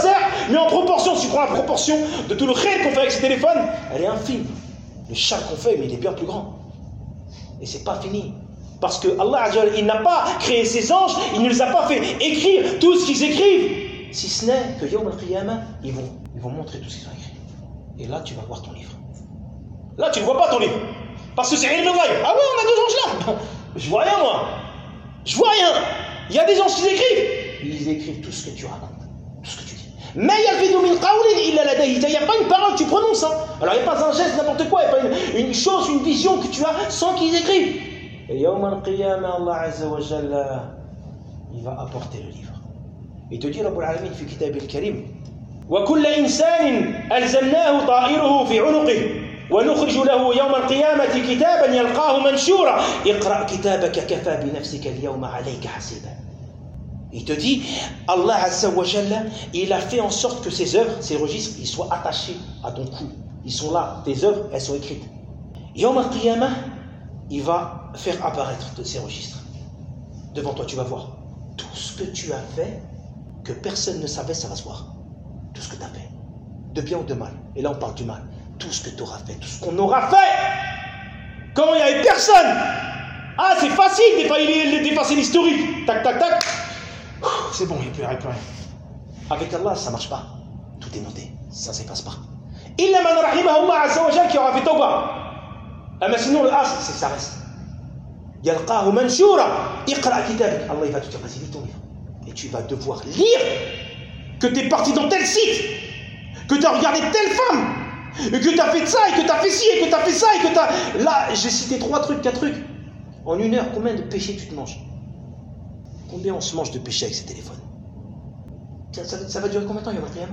Speaker 2: mais en proportion, si tu prends la proportion de tout le khayr qu'on fait avec ces téléphones, elle est infime. Le char qu'on fait, mais il est bien plus grand. Et c'est pas fini. Parce que Allah Azza wa Jalla, il n'a pas créé ces anges, il ne les a pas fait écrire tout ce qu'ils écrivent. Si ce n'est que Yawm al-Qiyamah, ils vont, ils vont montrer tout ce qu'ils ont écrit. Et là, tu vas voir ton livre. Là, tu ne vois pas ton livre. Parce que c'est ilm al-ghaib. Ah ouais, on a deux anges là. Je vois rien, moi. Je vois rien. Il y a des anges qui écrivent. Ils écrivent tout ce que tu racontes, tout ce que tu dis. Mais il n'y a pas une parole que tu prononces. Hein. Alors il n'y a pas un geste, n'importe quoi. Il n'y a pas une, une chose, une vision que tu as sans qu'ils écrivent. Et Yawm al-Qiyamah, Allah Azza wa Jalla, il va apporter le livre. Il te dit, Rabbul Alamin, fi kitab al-Karim, wa kulla insanin alzamnahu ta'irahu fi 'unuqihi. ونخرج له يوم القيامة كتابا يلقاه منشورا اقرأ كتابك كفى بنفسك اليوم عليك حسيبا. Il te dit, Allah Azza wa Jalla, il a fait en sorte que ces œuvres, ces registres, ils soient attachés à ton cou. Ils sont là, tes œuvres, elles sont écrites. Yawm al-Qiyamah, il va faire apparaître ces registres. Devant toi, tu vas voir. Tout ce que tu as fait, que personne ne savait, ça va se voir. Tout ce que tu as fait. De bien ou de mal. Et là, on parle du mal. Tout ce que tu auras fait, tout ce qu'on aura fait, quand il n'y avait personne. Ah, c'est facile d'effacer l'historique. Tac, tac, tac. C'est bon, il n'y a plus rien. Avec Allah, ça ne marche pas. Tout est noté. Ça ne s'efface pas. Illa man rahimahullah azza wa jalla qui aura fait tawbah. Ah, mais sinon, le as, c'est ça reste. Yalqahu manshura. Iqra kitabik. Allah, il va te dire, vas-y, lis ton livre. Et tu vas devoir lire que tu es parti dans tel site, que tu as regardé telle femme, et que tu as fait ça, et que tu as fait ci, et que tu as fait ça, et que tu as... Là, j'ai cité trois trucs, quatre trucs. En une heure, combien de péchés tu te manges? Combien on se mange de péchés avec ces téléphones? ça, ça, ça va durer combien de temps, Yawm al-Qiyamah?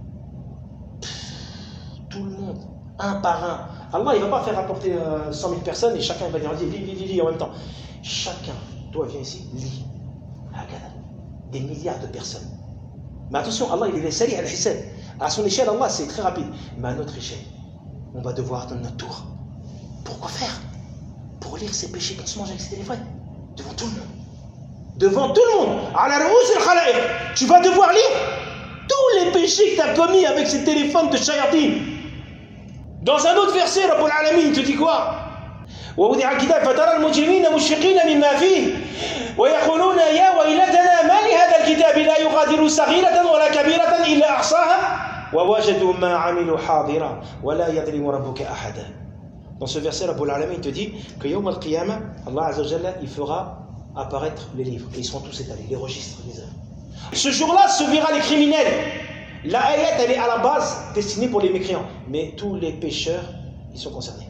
Speaker 2: Tout le monde, un par un. Allah, il ne va pas faire rapporter euh, cent mille personnes, et chacun va dire, lis, lis, lis, lis en même temps. Chacun, toi, viens ici, lis. Des milliards de personnes. Mais attention, Allah, il est sali al-hisab. À son échelle, Allah, c'est très rapide. Mais à notre échelle, on va devoir attendre notre tour. Pourquoi faire? Pour lire ces péchés qu'on se mange avec ses téléphones. Devant tout le monde. Devant tout le monde. Tu vas devoir lire tous les péchés que tu as commis avec ces téléphones de shayatin. Dans un autre verset, Rabbul Alamin, il te dit quoi? ووضع الكتاب فترى المجرمين مشفقين مما فيه ويقولون يا ويلتنا ما لهذا الكتاب لا يغادر صغيرة ولا كبيرة إلا أحصاها ووجدوا ما عملوا حاضرا ولا يظلم ربك أحدا. Dans ce verset, Rabbul Alamin te dit que Yawm al-Qiyamah, Allah Azza wa Jalla, il fera apparaître les livres et ils seront tous étalés, les registres, les œuvres. Ce jour-là se verra les criminels. La ayat, elle est à la base destinée pour les mécréants, mais tous les pécheurs, ils sont concernés.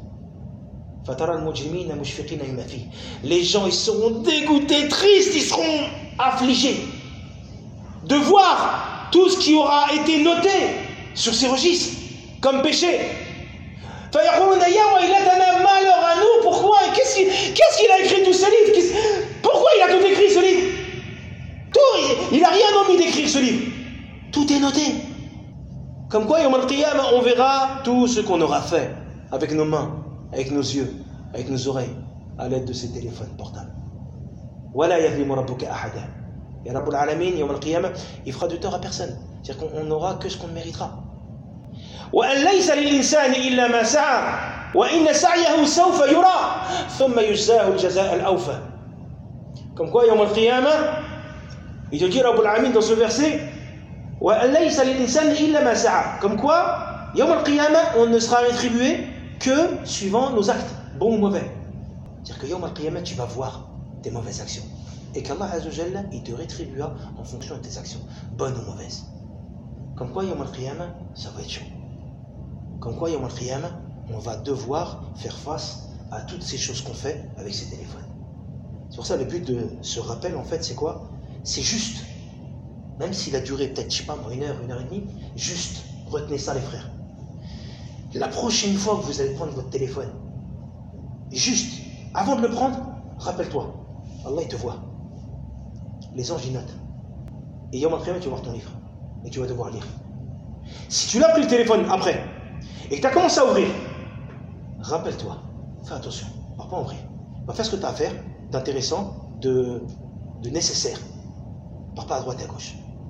Speaker 2: Les gens, ils seront dégoûtés, tristes, ils seront affligés de voir tout ce qui aura été noté sur ces registres comme péché. Malheur à nous, pourquoi? Qu'est-ce qu'il, qu'est-ce qu'il a écrit tous ces livres? Pourquoi il a tout écrit ce livre? Tout, il n'a rien omis d'écrire ce livre. Tout est noté. Comme quoi, Yawm al-Qiyamah, on verra tout ce qu'on aura fait avec nos mains, avec nos yeux, avec nos oreilles, à l'aide de ces téléphones portables. Wala yazlimu rabbuka ahada. Et Rabbul Alamin, Yawm al-Qiyamah, il fera de tort à personne. C'est-à-dire qu'on n'aura que ce qu'on méritera. وأن ليس للإنسان إلا ما سعى وإن سعيه سوف يرى ثم يجزاه الجزاء الأوفى. Comme quoi, Yawm al-Qiyamah, il te dit Rabbul Alamin dans ce verset, وأن ليس للإنسان إلا ما سعى. Comme quoi, Yawm al-Qiyamah, on ne sera rétribué que suivant nos actes, bons ou mauvais. C'est-à-dire que Yawm al-Qiyamah, tu vas voir tes mauvaises actions. Et qu'Allah Azza wa Jalla, il te rétribuera en fonction de tes actions, bonnes ou mauvaises. Comme quoi, Yawm al-Qiyamah, ça va être chaud. Comme quoi, Yawm al-Qiyamah, on va devoir faire face à toutes ces choses qu'on fait avec ces téléphones. C'est pour ça le but de ce rappel, en fait, c'est quoi? C'est juste, même s'il a duré peut-être, je sais pas moi, une heure, une heure et demie, juste, retenez ça les frères. La prochaine fois que vous allez prendre votre téléphone, juste, avant de le prendre, rappelle-toi, Allah il te voit. Les anges ils notent. Et Yawm al-Qiyamah, tu vas voir ton livre. Et tu vas devoir lire. Si tu l'as pris le téléphone après, et que tu as commencé à ouvrir, rappelle-toi, fais attention, va pas ouvrir. Va faire ce que tu as à faire d'intéressant, de, de nécessaire. Pars pas à droite et à gauche.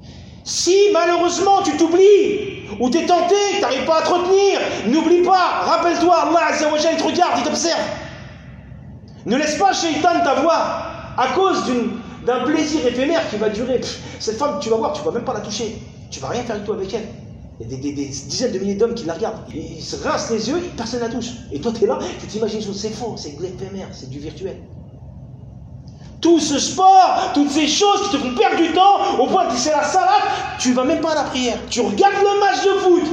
Speaker 2: Si malheureusement tu t'oublies, ou tu es tenté, tu n'arrives pas à te retenir, n'oublie pas, rappelle-toi, Allah Azza wa Jalla, il te regarde, il t'observe. Ne laisse pas Shaitan t'avoir à cause d'un plaisir éphémère qui va durer. Pff, cette femme, tu vas voir, tu ne vas même pas la toucher. Tu ne vas rien faire du tout avec elle. Il y a des, des, des dizaines de milliers d'hommes qui la regardent. Ils, ils se rincent les yeux, personne ne la touche. Et toi, tu es là, tu t'imagines, c'est faux, c'est éphémère, c'est du virtuel. Tout ce sport, toutes ces choses qui te font perdre du temps, au point que c'est la salade, tu ne vas même pas à la prière. Tu regardes le match de foot.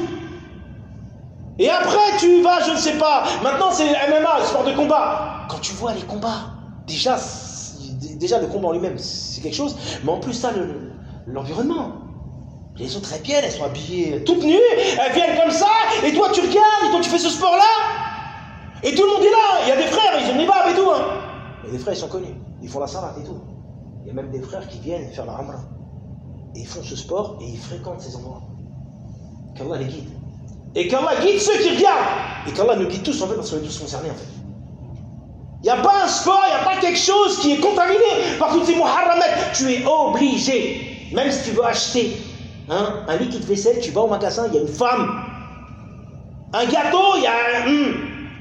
Speaker 2: Et après, tu vas, je ne sais pas, maintenant c'est M M A, le sport de combat. Quand tu vois les combats, déjà, déjà le combat en lui-même, c'est quelque chose, mais en plus ça, l'environnement. Le, les autres, elles viennent, elles sont habillées toutes nues, elles viennent comme ça, et toi tu regardes, et toi tu fais ce sport-là, et tout le monde est là. Il y a des frères, ils ont des babes et tout. Hein. Et les frères, ils sont connus, ils font la salade et tout. Il y a même des frères qui viennent faire la Umrah. Et ils font ce sport, et ils fréquentent ces endroits. Qu'Allah les guide. Et qu'Allah guide ceux qui regardent. Et qu'Allah nous guide tous, en fait, parce qu'on est tous concernés, en fait. Il n'y a pas un sport, il n'y a pas quelque chose qui est contaminé par toutes ces muharramat. Tu es obligé, même si tu veux acheter hein, un liquide vaisselle, tu vas au magasin, il y a une femme. Un gâteau, il y a un... Hum.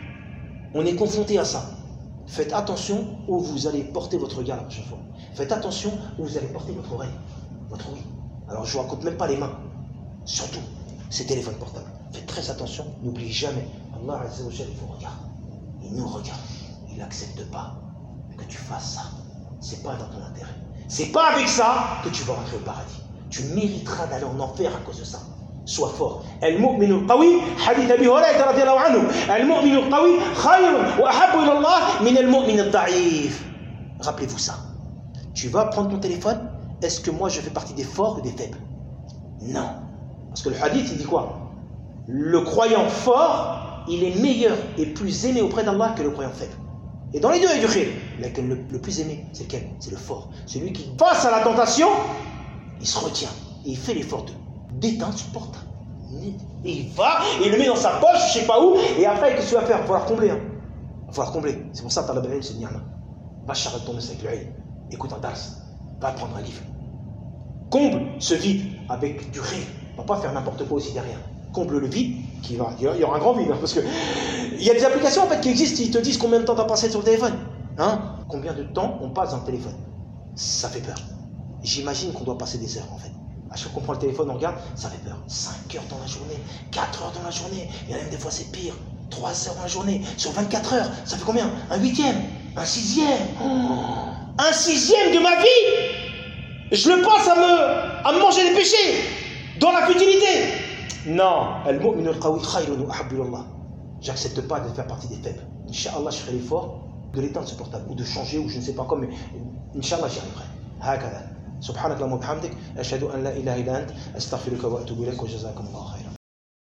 Speaker 2: On est confronté à ça. Faites attention où vous allez porter votre regard la prochaine fois. Faites attention où vous allez porter votre oreille, votre ouïe. Alors je ne vous raconte même pas les mains. Surtout, ces téléphones portables. Faites très attention, n'oubliez jamais. Allah Azza wa Jalla, il vous regarde. Il nous regarde. Il n'accepte pas que tu fasses ça. C'est pas dans ton intérêt. C'est pas avec ça que tu vas rentrer au paradis. Tu mériteras d'aller en enfer à cause de ça. Sois fort. Al-mu'minu al-qawi, hadith Abi Hurayra radiyallahu anhu. Al-mu'minu al-qawi khayrun wa ahabbu ila Allah min al-mu'min al-da'if. Rappelez-vous ça. Tu vas prendre ton téléphone. Est-ce que moi je fais partie des forts ou des faibles? Non. Parce que le hadith il dit quoi? Le croyant fort, il est meilleur et plus aimé auprès d'Allah que le croyant faible. Et dans les deux, il y a du khir. Mais le, le plus aimé, c'est lequel? C'est le fort. Celui qui, face à la tentation, il se retient. Et il fait l'effort de d'éteindre son portable. Et il va, et il le met dans sa poche, je ne sais pas où. Et après, qu'est-ce que tu vas faire? Il va falloir combler. Hein. Il va falloir combler. C'est pour ça que tu as la belle c'est ni'ma. Va charrer ton nez avec le ilm. Écoute un dars. Va prendre un livre. Comble ce vide avec du khir. On ne va pas faire n'importe quoi aussi derrière. Comble le vide, qui va, il y aura un grand vide, hein, parce que il y a des applications en fait qui existent, ils te disent combien de temps tu as passé sur le téléphone, hein, combien de temps on passe dans le téléphone, ça fait peur. J'imagine qu'on doit passer des heures en fait. À chaque fois qu'on prend le téléphone, on regarde, ça fait peur. cinq heures dans la journée, quatre heures dans la journée, il y a même des fois c'est pire, trois heures dans la journée, sur vingt-quatre heures, ça fait combien? Un huitième, un sixième, oh, un sixième de ma vie. Je le passe à me, à me manger des péchés, dans la futilité. Non, al-mu'min al-qawi khayrun wa ahabbu ila Allah. J'accepte pas de faire partie des faibles. Inch'Allah, je ferai l'effort de l'éteindre ce portable ou de changer ou je ne sais pas quoi, mais Inch'Allah, j'y arriverai. Hakada. Subhanak Allahumma wa bihamdik, ashhadu an la ilaha illa ant, astaghfiruka wa atubu ilaik wa jazakumullahu khayran.